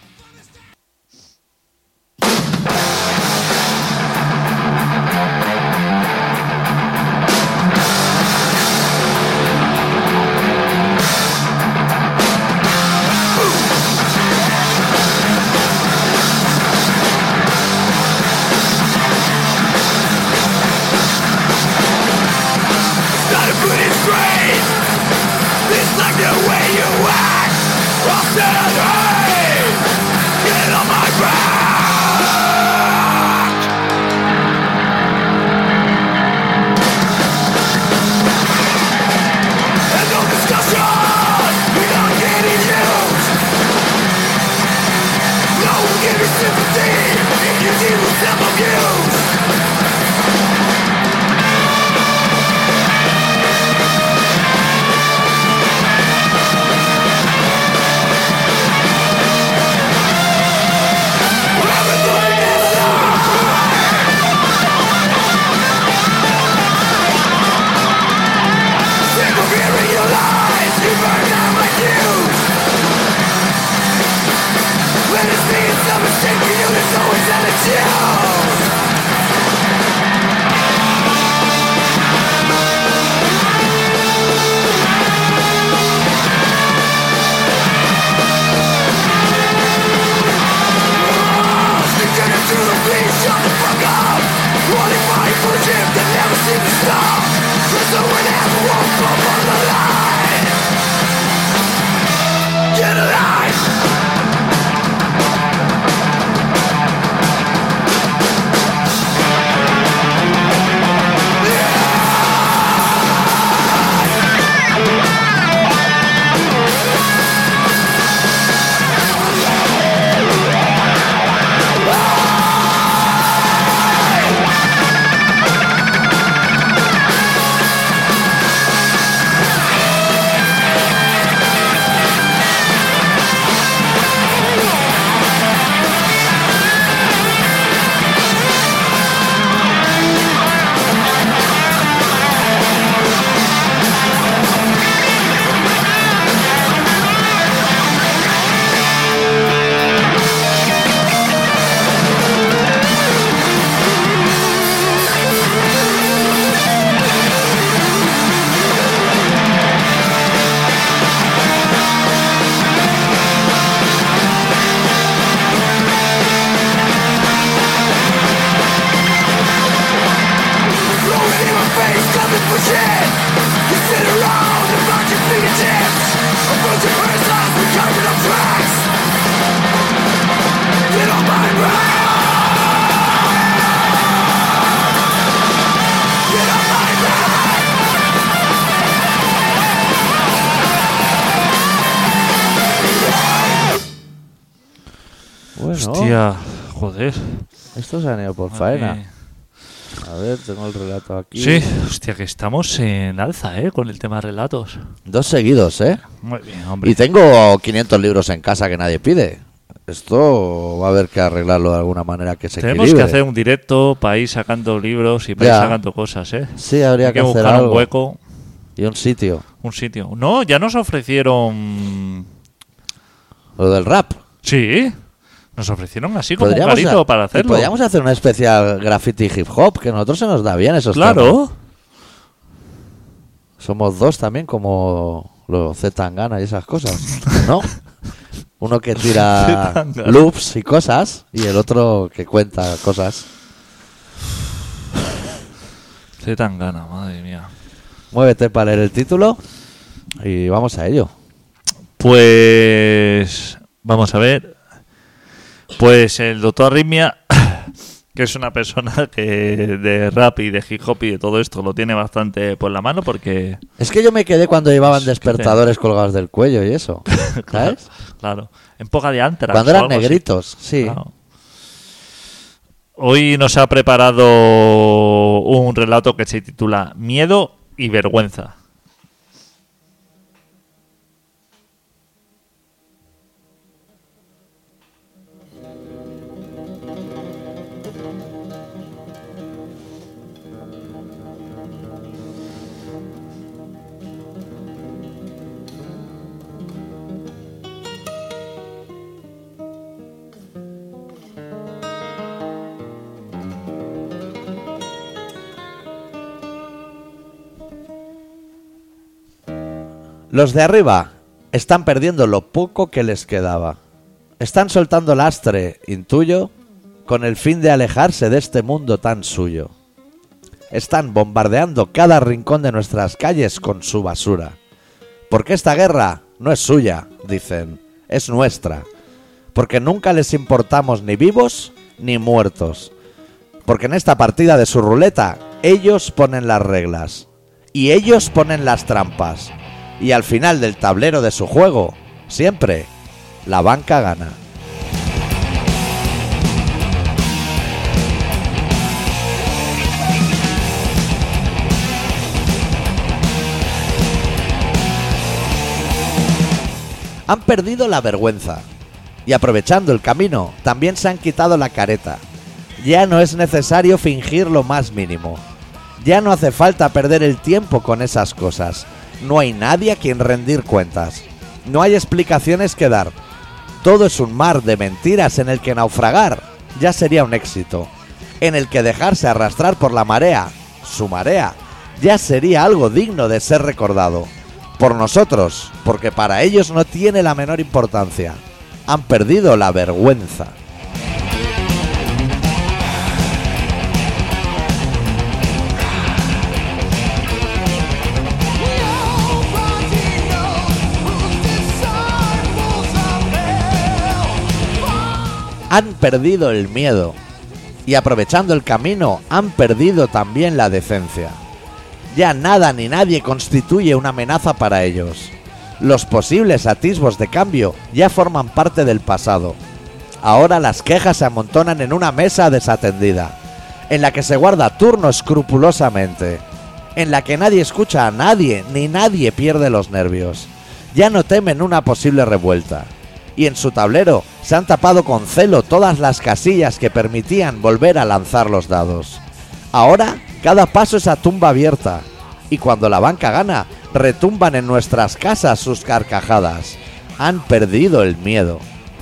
Not a pretty phrase. It's like the way you act. I'll stand right. Get on my back. And no discussion. We're not getting used. No one give you sympathy if you deal with self-abuse. Bueno, Hostia, joder. estos se han ido por faena. A ver, tengo el relato aquí. Sí, hostia, que estamos en alza, con el tema de relatos. 2 seguidos, ¿eh? Muy bien, hombre. Y tengo 500 libros en casa que nadie pide. Esto va a haber que arreglarlo de alguna manera que se Tenemos equilibre. que hacer un directo para ir sacando libros y para ir Ya. sacando cosas, Sí, habría Hay que que hacer buscar algo. un hueco, Y un sitio. un sitio. No, ya nos ofrecieron... Lo del rap. Sí, nos ofrecieron así como un Podríamos carito ha- para hacerlo. Podríamos hacer una especial graffiti hip hop, que a nosotros se nos da bien esos temas. Claro. Somos 2 también, como los Z-Tangana y esas cosas, ¿no? Uno que tira Zetangana. loops y cosas, y el otro que cuenta cosas. Zetangana, madre mía. Muévete para leer el título y vamos a ello. Pues vamos a ver. Pues el doctor Arritmia, que es una persona que de rap y de hip hop y de todo esto lo tiene bastante por la mano porque... Es que yo me quedé cuando llevaban Es despertadores colgados del cuello y eso, ¿sabes? Claro, en poca de Antrax. Cuando o eran algo así. negritos, sí. Claro. Hoy nos ha preparado un relato que se titula Miedo y Vergüenza. Los de arriba están perdiendo lo poco que les quedaba. Están soltando lastre, intuyo, con el fin de alejarse de este mundo tan suyo. Están bombardeando cada rincón de nuestras calles con su basura. Porque esta guerra no es suya, dicen, es nuestra. Porque nunca les importamos ni vivos ni muertos. Porque en esta partida de su ruleta, ellos ponen las reglas. Y ellos ponen las trampas. Y al final del tablero de su juego, siempre, la banca gana. Han perdido la vergüenza. Y aprovechando el camino, también se han quitado la careta. Ya no es necesario fingir lo más mínimo. Ya no hace falta perder el tiempo con esas cosas. No hay nadie a quien rendir cuentas. No hay explicaciones que dar. Todo es un mar de mentiras en el que naufragar ya sería un éxito. En el que dejarse arrastrar por la marea, su marea, ya sería algo digno de ser recordado. Por nosotros, porque para ellos no tiene la menor importancia. Han perdido la vergüenza. Han perdido el miedo y aprovechando el camino han perdido también la decencia. Ya nada ni nadie constituye una amenaza para ellos. Los posibles atisbos de cambio ya forman parte del pasado. Ahora las quejas se amontonan en una mesa desatendida, en la que se guarda turno escrupulosamente, en la que nadie escucha a nadie ni nadie pierde los nervios. Ya no temen una posible revuelta. Y en su tablero se han tapado con celo todas las casillas que permitían volver a lanzar los dados. Ahora cada paso es a tumba abierta, y cuando la banca gana, retumban en nuestras casas sus carcajadas. Han perdido el miedo.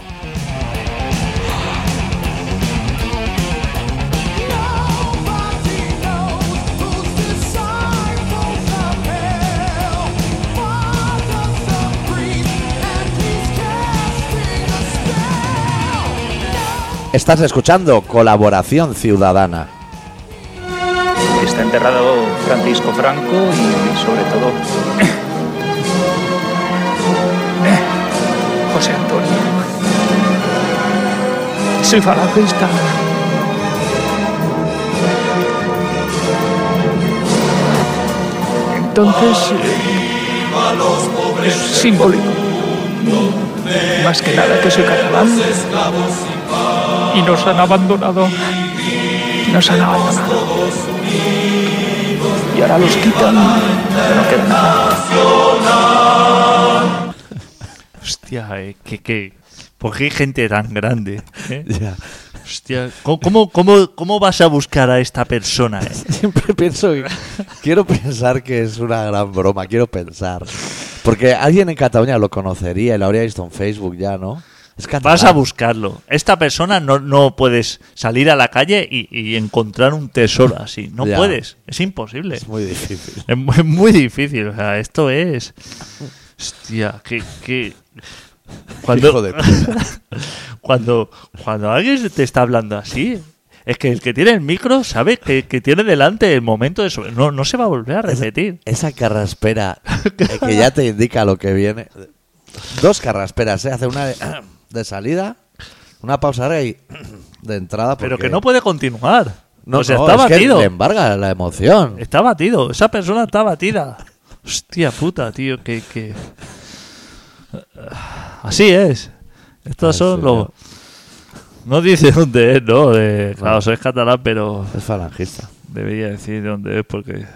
Estás escuchando Colaboración Ciudadana. Está enterrado Francisco Franco y sobre todo José Antonio. Soy falangista. Entonces es simbólico. Más que nada que soy catalán. Y nos han abandonado. Nos han abandonado. Y ahora los quitan. Ya no queda nada. Hostia, ¿por qué hay gente tan grande? Ya. Hostia, ¿cómo vas a buscar a esta persona? Siempre pienso que quiero pensar que es una gran broma, quiero pensar. Porque alguien en Cataluña lo conocería y lo habría visto en Facebook ya, ¿no? Es catalán. Vas a buscarlo. Esta persona no puedes salir a la calle y encontrar un tesoro así. No Ya. puedes. Es imposible. Es muy difícil. Es muy difícil. O sea, esto es... Hostia, que... Hijo de puta. Cuando alguien te está hablando así, es que el que tiene el micro sabe que tiene delante el momento de... No se va a volver a repetir. Esa carraspera que ya te indica lo que viene. Dos carrasperas, ¿eh? Hace una de salida, una pausa larga y de entrada. Pero porque- que no puede continuar. No, o sea, no, está es que batido. le embarga la emoción. Está batido. Esa persona está batida. Hostia puta, tío. Que... Así es. Estos son sí, los... No dice dónde es, ¿no? Claro, soy catalán, pero Es falangista. debería decir dónde es porque...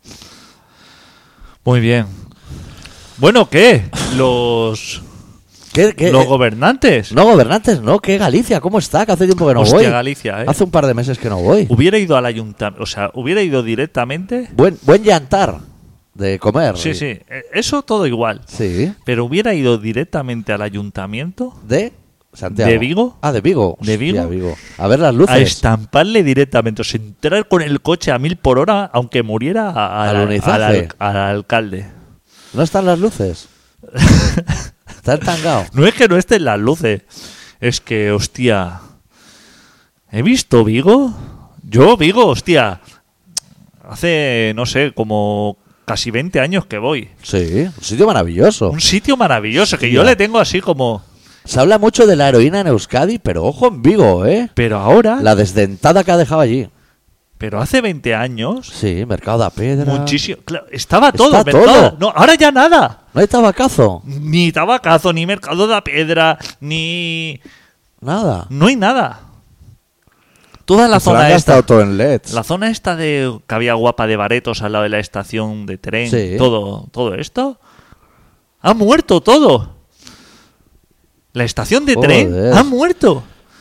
Muy bien. Bueno, ¿qué? Los ¿Qué? gobernantes. No, gobernantes, no. ¿Qué Galicia? ¿Cómo está? Que hace tiempo que no Hostia, voy. Galicia, ¿eh? Hace un par de meses que no voy. Hubiera ido al ayuntamiento, o sea, hubiera ido directamente... Buen llantar de comer. Sí, sí, eso todo igual. Sí. Pero hubiera ido directamente al ayuntamiento De Santiago. ¿De Vigo? Ah, de Vigo. ¿De Vigo? Hostia, A ver las luces. a estamparle directamente, o sea, entrar con el coche a 1000 por hora, aunque muriera Al alunizaje. al alcalde. ¿No están las luces? Está entangado. No es que no estén las luces, es que, hostia, ¿he visto Vigo? Yo, Vigo, hostia, hace, no sé, como casi 20 años que voy. Sí, un sitio maravilloso. Un sitio maravilloso, que yo Hostia. le tengo así como... Se habla mucho de la heroína en Euskadi, pero ojo en Vigo, ¿eh? Pero ahora, La desdentada que ha dejado allí. pero hace 20 años, Sí, Mercado de Pedra. muchísimo... Claro, estaba todo, Está mercado. todo. No, ahora ya nada. No hay tabacazo. Ni tabacazo, ni mercado de piedra, ni... Nada. No hay nada. Toda la Se lo han zona gastado esta... todo en LEDs. La zona esta de que había guapa de Baretos al lado de la estación de tren, Sí. todo esto, ha muerto todo. La estación de tren Joder. ha muerto.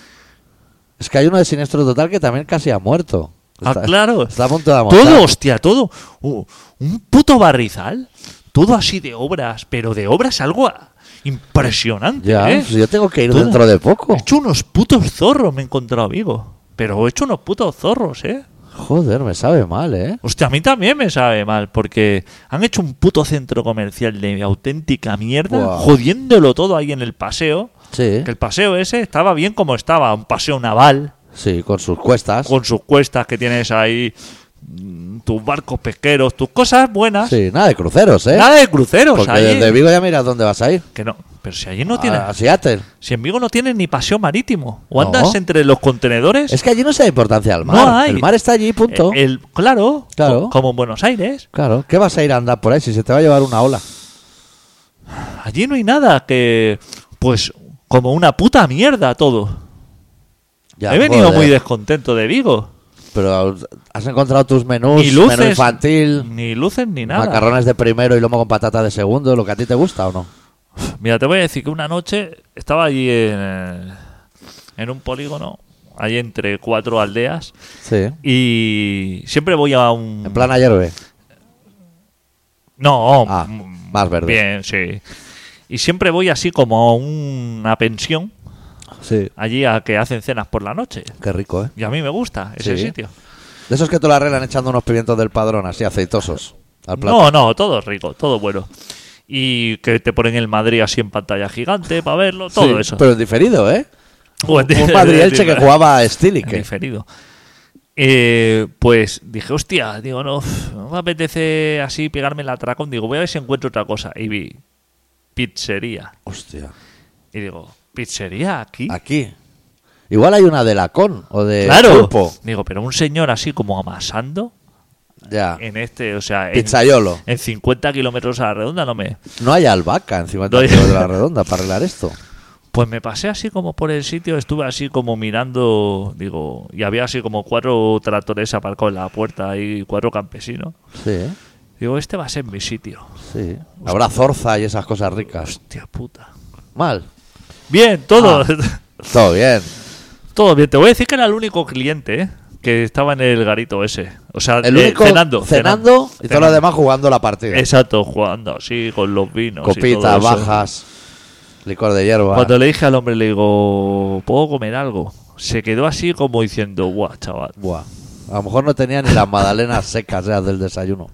Es que hay uno de Siniestro Total que también casi ha muerto. Claro. Está a punto de montar. Todo, hostia, todo. Un puto barrizal. Todo así de obras, pero de obras algo impresionante, Ya, ¿eh? pues yo tengo que ir Todo. dentro de poco. He hecho unos putos zorros, me he encontrado, amigo. Pero he hecho unos putos zorros, ¿eh? Joder, me sabe mal, ¿eh? Hostia, a mí también me sabe mal, porque han hecho un puto centro comercial de auténtica mierda, Buah. jodiéndolo todo ahí en el paseo. Sí, Que el paseo ese estaba bien como estaba, un paseo naval, sí, con sus cuestas. con sus cuestas que tienes ahí, tus barcos pesqueros, tus cosas buenas. Sí, nada de cruceros, ¿eh? Nada de cruceros Porque allí. desde Vigo ya miras dónde vas a ir. Que no, pero si allí no tienes... A Seattle. Si en Vigo no tienes ni paseo marítimo, o No. andas entre los contenedores... Es que allí no se da importancia al mar. No hay. El mar está allí, punto. Claro, Claro. como en Buenos Aires. Claro, ¿qué vas a ir a andar por ahí si se te va a llevar una ola? Allí no hay nada que... Pues como una puta mierda todo. Ya, He venido joder. muy descontento de Vigo. Pero has encontrado tus menús, Ni luces, menú infantil, ni luces ni nada. macarrones de primero y lomo con patata de segundo, lo que a ti te gusta o no. Mira, te voy a decir que una noche estaba allí en un polígono, allí entre 4 aldeas, Sí. y siempre voy a un... En plan ayer, ve. No, Ah, más verde. bien, sí. Y siempre voy así como a una pensión, Sí. allí a que hacen cenas por la noche. Qué rico, ¿eh? Y a mí me gusta ese Sí. sitio. De esos que te lo arreglan echando unos pimientos del Padrón, así aceitosos. Al plato. No, todo rico, todo bueno. Y que te ponen el Madrid así en pantalla gigante para verlo, todo Sí, eso. Pero en diferido, ¿eh? O en Un Madrid-Elche que jugaba a Stili, en que diferido. Pues dije, hostia, digo, no me apetece así pegarme el atracón. Digo, voy a ver si encuentro otra cosa. Y vi pizzería. Hostia. Y digo, ¿pizzería aquí? Aquí. Igual hay una de Lacón o de Claro. Pulpo. Digo, pero un señor así como amasando Ya. en o sea, Pizzaiolo. en 50 kilómetros a la redonda no me... No hay albahaca encima No hay- de la redonda para arreglar esto. Pues me pasé así como por el sitio, estuve así como mirando, digo, y había así como 4 tractores aparcados en la puerta y 4 campesinos. Sí, Digo, este va a ser mi sitio. sí. Habrá zorza y esas cosas ricas. Hostia puta. Mal. Bien, todo. Todo bien. Todo bien. Te voy a decir que era el único cliente, que estaba en el garito ese. O sea, El único cenando y todos los demás jugando la partida. Exacto, jugando así con los vinos. y Copitas, todo eso. bajas, licor de hierba. Cuando le dije al hombre, le digo, ¿puedo comer algo? Se quedó así como diciendo, guau, chaval. Buah. A lo mejor no tenía ni las magdalenas secas del desayuno.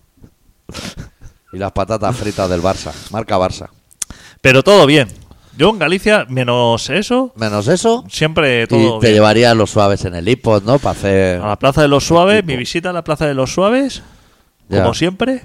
Y las patatas fritas del Barça. Marca Barça. Pero todo bien. Yo en Galicia, menos eso, Menos eso. siempre Y todo te bien. llevaría los suaves en el iPod, ¿no? Para hacer... A la Plaza de los Suaves, Tipo. mi visita a la Plaza de los Suaves, Ya. como siempre,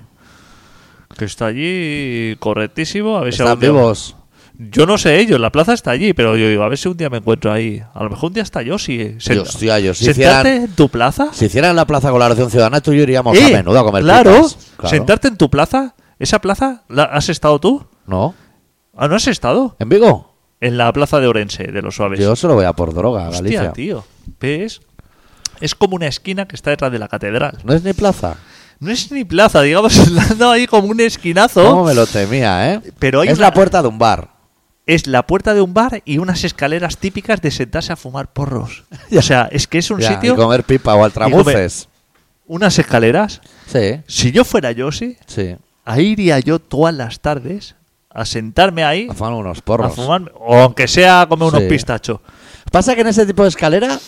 que está allí correctísimo. A ver si Están algún día- vivos. Yo no sé ellos, la plaza está allí, pero yo digo, a ver si un día me encuentro ahí. A lo mejor un día está yo, sí. Hostia, yo si ¿Sentarte hicieran, en tu plaza? si hicieran la plaza con la oración ciudadana, tú y yo iríamos a menudo a comer claro, pizzas. Claro. sentarte en tu plaza. ¿Esa plaza has estado tú? ¿No? Ah, ¿no has estado? ¿En Vigo? En la plaza de Orense, de los Suaves. Yo solo voy a por droga, a Galicia. Hostia, tío. ¿Ves? Es como una esquina que está detrás de la catedral. ¿No es ni plaza? No es ni plaza, digamos, andando ahí como un esquinazo. ¿Cómo me lo temía, eh? Pero hay es una- la puerta de un bar. Es la puerta de un bar y unas escaleras típicas de sentarse a fumar porros. O sea, es que es un Ya, sitio... y comer pipa o altramuces. Unas escaleras. Sí, Si yo fuera Yoshi, sí. ahí iría yo todas las tardes a sentarme ahí A fumar unos a porros. fumar, o aunque sea a comer unos Sí. pistachos. Pasa que en ese tipo de escalera,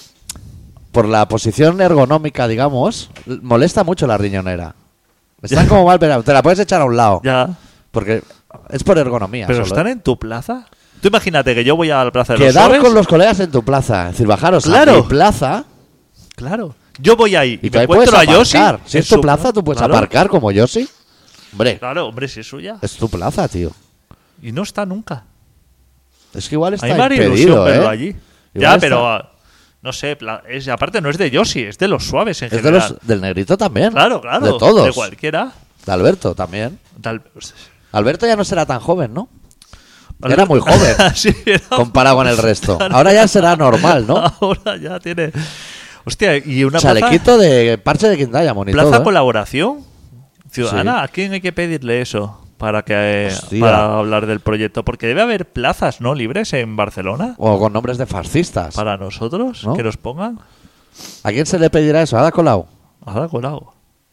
por la posición ergonómica, digamos, molesta mucho la riñonera. Están como mal, pero te la puedes echar a un lado. Ya. Porque es por ergonomía. Pero solo, están ¿eh? en tu plaza. Tú imagínate que yo voy a la plaza de los Quedar Suaves. con los colegas en tu plaza. Es decir, bajaros Claro. a mi plaza Claro. Yo voy ahí y, y tú me ahí puedes encuentro a Yoshi. aparcar. Si en es tu su- plaza, tú puedes Claro. aparcar como Yoshi. Hombre, Claro, hombre, si es suya. es tu plaza, tío. Y no está nunca. Es que igual está A mí me haría impedido, ilusión verlo ¿eh? allí. Igual Ya, está- pero no sé, aparte no es de Yoshi, es de los Suaves en Es de general. del negrito también. Claro, claro. De todos. De cualquiera. De Alberto también. Tal- Alberto ya no será tan joven, ¿no? Alberto- Era muy joven Sí, era- comparado con el resto. Ahora ya será normal, ¿no? Ahora ya tiene. Hostia, y una plaza, Chalequito de parche de Quindayamon y plaza todo, ¿eh? colaboración ciudadana. Sí. ¿A quién hay que pedirle eso para que Hostia. para hablar del proyecto? Porque debe haber plazas no libres en Barcelona O con nombres de fascistas. para nosotros ¿No? que nos pongan. ¿A quién se le pedirá eso? ¿A Ada Colau? Ahora colado.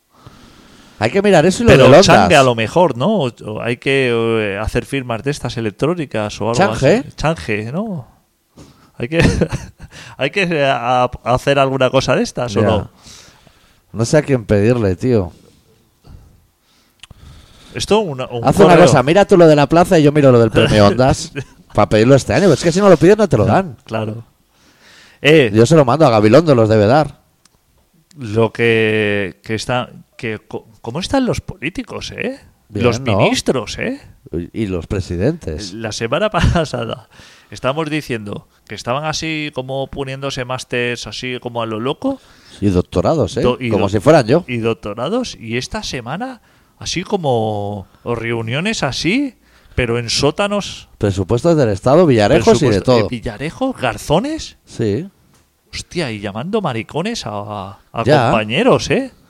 Hay que mirar eso y lo de Pero Ondas. change a lo mejor, ¿no? O hay que hacer firmas de estas electrónicas o algo ¿Change? así. Change, ¿no? Hay que hay que hacer alguna cosa de estas o Ya. no. No sé a quién pedirle, tío. Esto un Haz una correo. cosa, mira tú lo de la plaza y yo miro lo del premio Ondas para pedirlo este año. Es que si no lo pides no te lo dan. Claro. Yo se lo mando a Gabilondo, los debe dar. Lo que está ¿cómo están los políticos, Bien, los ¿no? ministros, Y los presidentes. La semana pasada estábamos diciendo que estaban así como poniéndose másters así como a lo loco Y doctorados, ¿eh? y Como si fueran yo. y doctorados, y esta semana así como o reuniones así, pero en sótanos, Presupuestos del Estado, Villarejos y de presupuesto- todo. Villarejos, garzones, Sí. hostia, y llamando maricones a Ya. compañeros,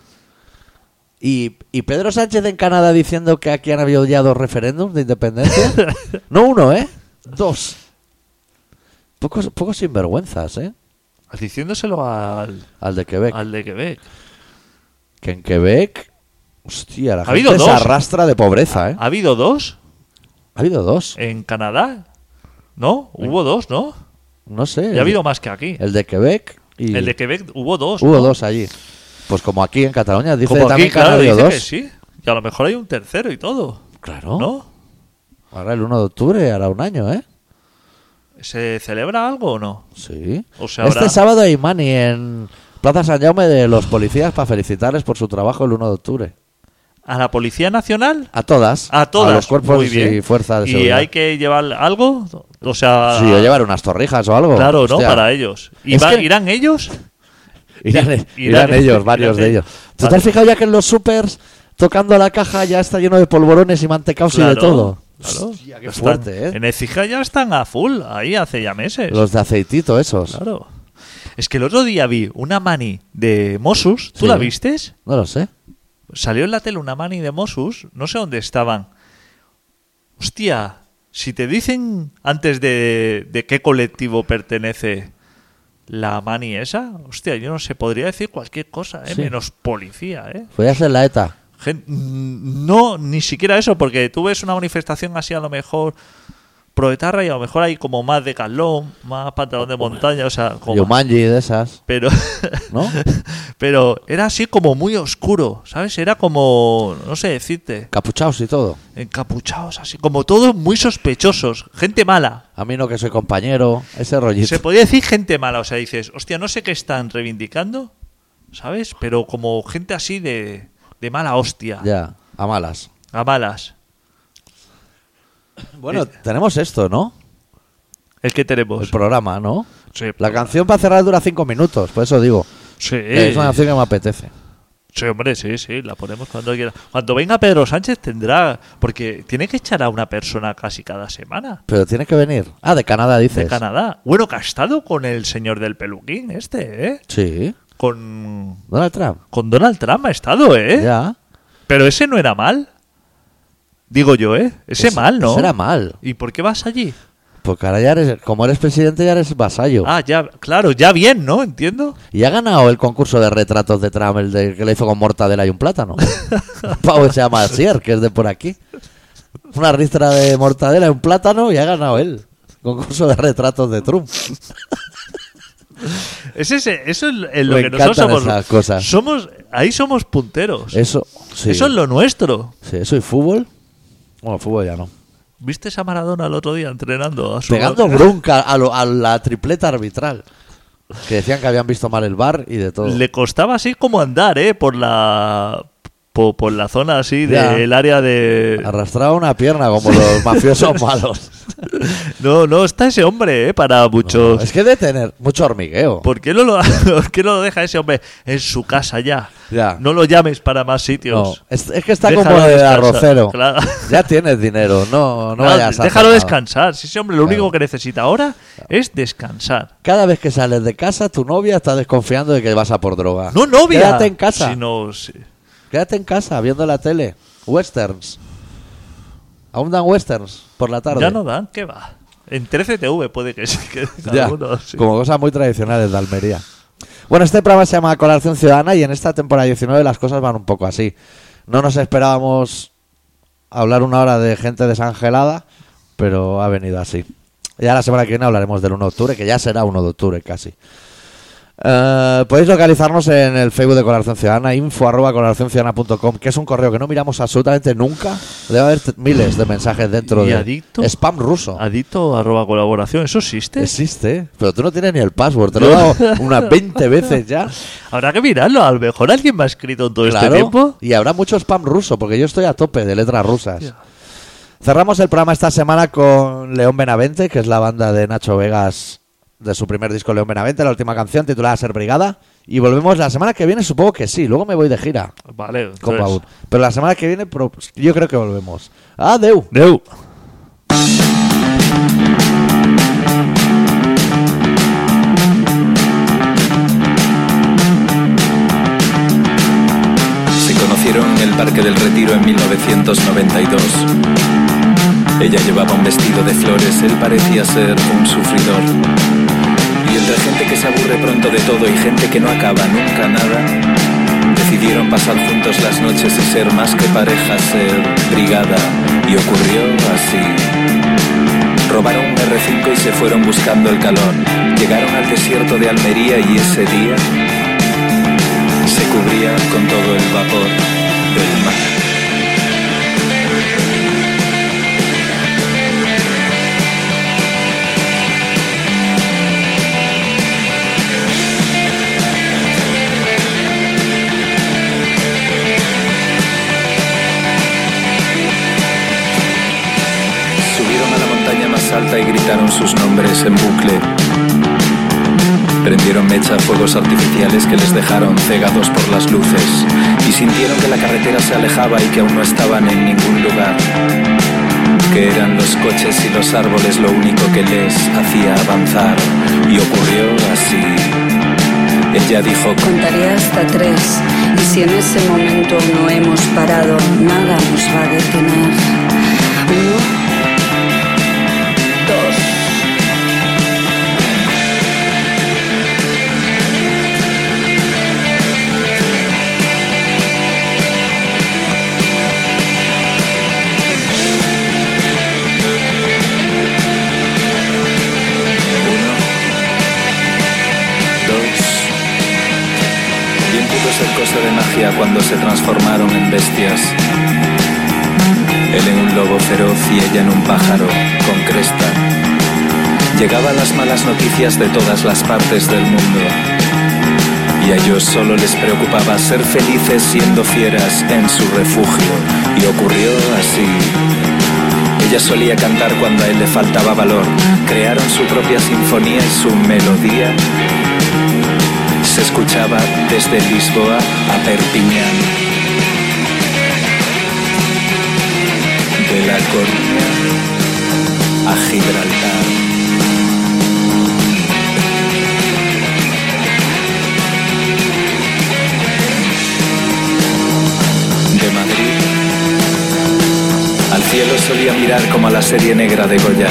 Y Pedro Sánchez en Canadá diciendo que aquí han habido ya 2 referéndums de independencia. No uno, ¿eh? 2. Pocos sinvergüenzas, ¿eh? diciéndoselo al Al de Quebec. de Quebec. Que en Quebec, hostia, la Ha habido gente se dos. arrastra de pobreza, ¿eh? ¿Ha habido 2 Ha habido 2. en Canadá? ¿No? Hubo 2, ¿no? No sé. Y ha habido más que aquí. El de Quebec y... El de Quebec hubo 2. Hubo ¿no? 2 allí. Pues como aquí en Cataluña. Dice Como también aquí, que han claro, habido dice 2. que sí. Y a lo mejor hay un tercero y todo. Claro. ¿No? Ahora el 1 de octubre hará un año, ¿eh? ¿Se celebra algo o no? Sí. O sea, Este habrá- sábado hay mani en Plaza San Jaume de los policías para felicitarles por su trabajo el 1 de octubre. ¿A la Policía Nacional? A todas. A todas. A los cuerpos Muy bien. y fuerzas de ¿Y seguridad. hay que llevar algo? O sea... Sí, o llevar unas torrijas o algo. Claro, ¿no? Hostia. Para ellos. Es que- ¿Irán ellos? Irán ellos, varios de ellos. ¿Tú te Vale. has fijado ya que en los supers, tocando la caja, ya está lleno de polvorones y mantecaos y de Claro. todo? Claro. Hostia, qué fuerte, ¿eh? En Écija ya están a full, ahí hace ya meses. Los de aceitito esos. Claro. Es que el otro día vi una mani de Mossos. ¿Tú Sí. la vistes? No lo sé. Salió en la tele una mani de Mossos. No sé dónde estaban. Hostia, si te dicen antes de qué colectivo pertenece la mani esa, hostia, yo no sé, podría decir cualquier cosa, Sí. menos policía, ¿eh? Podría ser la ETA. No, ni siquiera eso, porque tú ves una manifestación así a lo mejor proetarra y a lo mejor hay como más de calón, más pantalón de montaña, o sea, como Yumanji de esas, pero ¿no? pero era así como muy oscuro, ¿sabes? Era como, no sé decirte, Capuchaos y todo. encapuchados, así como todos muy sospechosos, gente mala. A mí no, que soy compañero. Ese rollito. Se podría decir gente mala, o sea, dices, hostia, no sé qué están reivindicando, ¿sabes? Pero como gente así de mala hostia, Ya, a malas. a malas. Bueno, tenemos esto, ¿no? ¿El que tenemos? El programa, ¿no? Sí, La canción para cerrar dura 5 minutos, por eso digo. sí. Es una canción que me apetece. Sí, hombre, sí, la ponemos cuando quiera. Cuando venga Pedro Sánchez tendrá, porque tiene que echar a una persona casi cada semana. Pero tiene que venir. Ah, de Canadá, dices. De Canadá. Bueno, que ha estado con el señor del peluquín ¿eh? Sí. Con Donald Trump. Donald Trump ha estado, ¿eh? Ya. Pero ese no era mal. Digo yo, ¿eh? Ese mal, ¿no? Ese era mal. ¿Y por qué vas allí? Porque ahora ya eres, como eres presidente, ya eres vasallo. Ah, ya, claro, ya bien, ¿no? Entiendo. Y ha ganado el concurso de retratos de Trump, el que le hizo con mortadela y un plátano. Un pavo que se llama Sier, que es de por aquí. Una ristra de mortadela y un plátano y ha ganado él. Concurso de retratos de Trump. Eso es lo Me que nosotros encantan somos. esas cosas. Ahí somos punteros. Eso, sí. Eso es lo nuestro. Sí, eso y fútbol. Bueno, fútbol ya no. ¿Viste a Maradona el otro día entrenando? A su Pegando bronca a la tripleta arbitral. Que decían que habían visto mal el bar y de todo. Le costaba así como andar, por la zona así Ya. del área de... Arrastraba una pierna como los mafiosos malos. No, está ese hombre, para muchos... Es que de tener mucho hormigueo. ¿Por qué no lo deja ese hombre en su casa ya? Ya. No lo llames para más No, sitios. es que está Déjalo como de descansar. arrocero. Claro. Ya tienes dinero, no vayas a déjalo hacer nada. descansar. Si ese hombre lo Claro. único que necesita ahora es descansar. Cada vez que sales de casa, tu novia está desconfiando de que vas a por droga. No novia. Quédate en casa. Sino, sí. Quédate en casa viendo la tele. Westerns. Aún dan westerns por la tarde. Ya no dan, ¿qué va? En 13TV puede que sí. Que Ya, algunos, sí. como cosas muy tradicionales de Almería. Bueno, este programa se llama Colaboración Ciudadana y en esta temporada 19 las cosas van un poco así. No nos esperábamos hablar una hora de gente desangelada, pero ha venido así. Ya la semana que viene hablaremos del 1 de octubre, que ya será 1 de octubre casi. Podéis localizarnos en el Facebook de Colaboración Ciudadana, info@colaboracionciudadana.com, que es un correo que no miramos absolutamente nunca. Debe haber miles de mensajes dentro ¿Y de adicto? spam ruso. Adicto @colaboración, ¿eso existe? Existe, pero tú no tienes ni el password, te lo he dado unas 20 veces ya. Habrá que mirarlo, a lo mejor alguien me ha escrito en todo este Claro, tiempo. y habrá mucho spam ruso, porque yo estoy a tope de letras rusas. Ya. Cerramos el programa esta semana con León Benavente, que es la banda de Nacho Vegas, de su primer disco León Benavente, la última canción titulada Ser Brigada. Y volvemos la semana que viene, supongo que sí. Luego me voy de gira Vale, con entonces, Paul. Pero la semana que viene yo creo que volvemos. Adeu. Deu. Se conocieron en el Parque del Retiro en 1992. Ella llevaba un vestido de flores, él parecía ser un sufridor. Y entre gente que se aburre pronto de todo y gente que no acaba nunca nada, decidieron pasar juntos las noches y ser más que pareja, ser brigada. Y ocurrió así. Robaron un R5 y se fueron buscando el calor. Llegaron al desierto de Almería y ese día se cubrían con todo el vapor del mar. Subieron a la montaña más alta y gritaron sus nombres en bucle. Prendieron mecha, fuegos artificiales que les dejaron cegados por las luces y sintieron que la carretera se alejaba y que aún no estaban en ningún lugar. que eran los coches y los árboles lo único que les hacía avanzar. Y ocurrió así. Ella dijo: contaré hasta 3, y si en ese momento no hemos parado, nada nos va a detener. 1, 2. El coso de magia cuando se transformaron en bestias. Él en un lobo feroz y ella en un pájaro con cresta. Llegaban las malas noticias de todas las partes del mundo y a ellos solo les preocupaba ser felices siendo fieras en su refugio. Y ocurrió así. Ella solía cantar cuando a él le faltaba valor. Crearon su propia sinfonía y su melodía se escuchaba desde Lisboa a Perpiñán, de La Coruña a Gibraltar. De Madrid al cielo solía mirar como a la serie negra de Goya.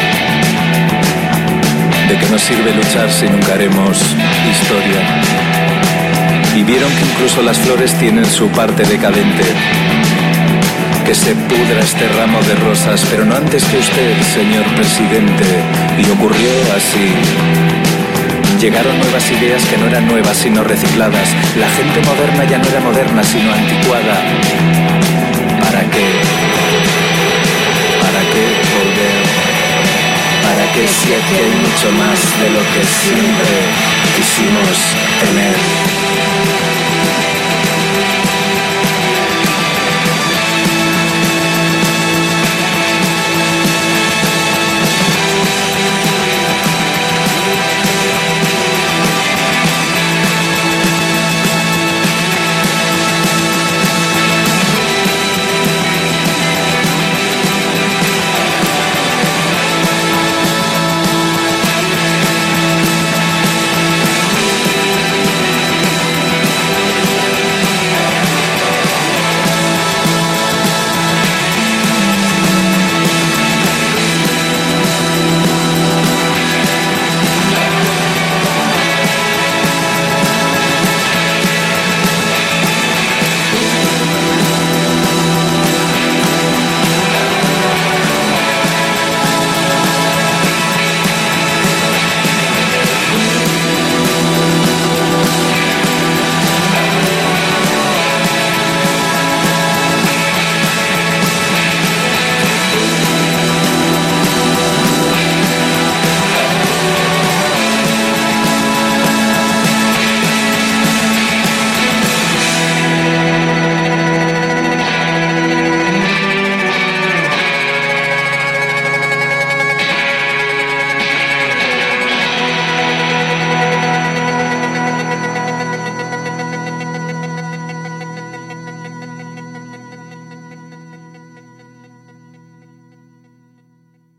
¿De qué nos sirve luchar si nunca haremos historia? Y vieron que incluso las flores tienen su parte decadente. Que se pudra este ramo de rosas, pero no antes que usted, señor presidente. Y ocurrió así. Llegaron nuevas ideas que no eran nuevas sino recicladas. La gente moderna ya no era moderna sino anticuada. ¿Para qué? ¿Para qué volver? Para que si aquí hay mucho más de lo que siempre quisimos tener.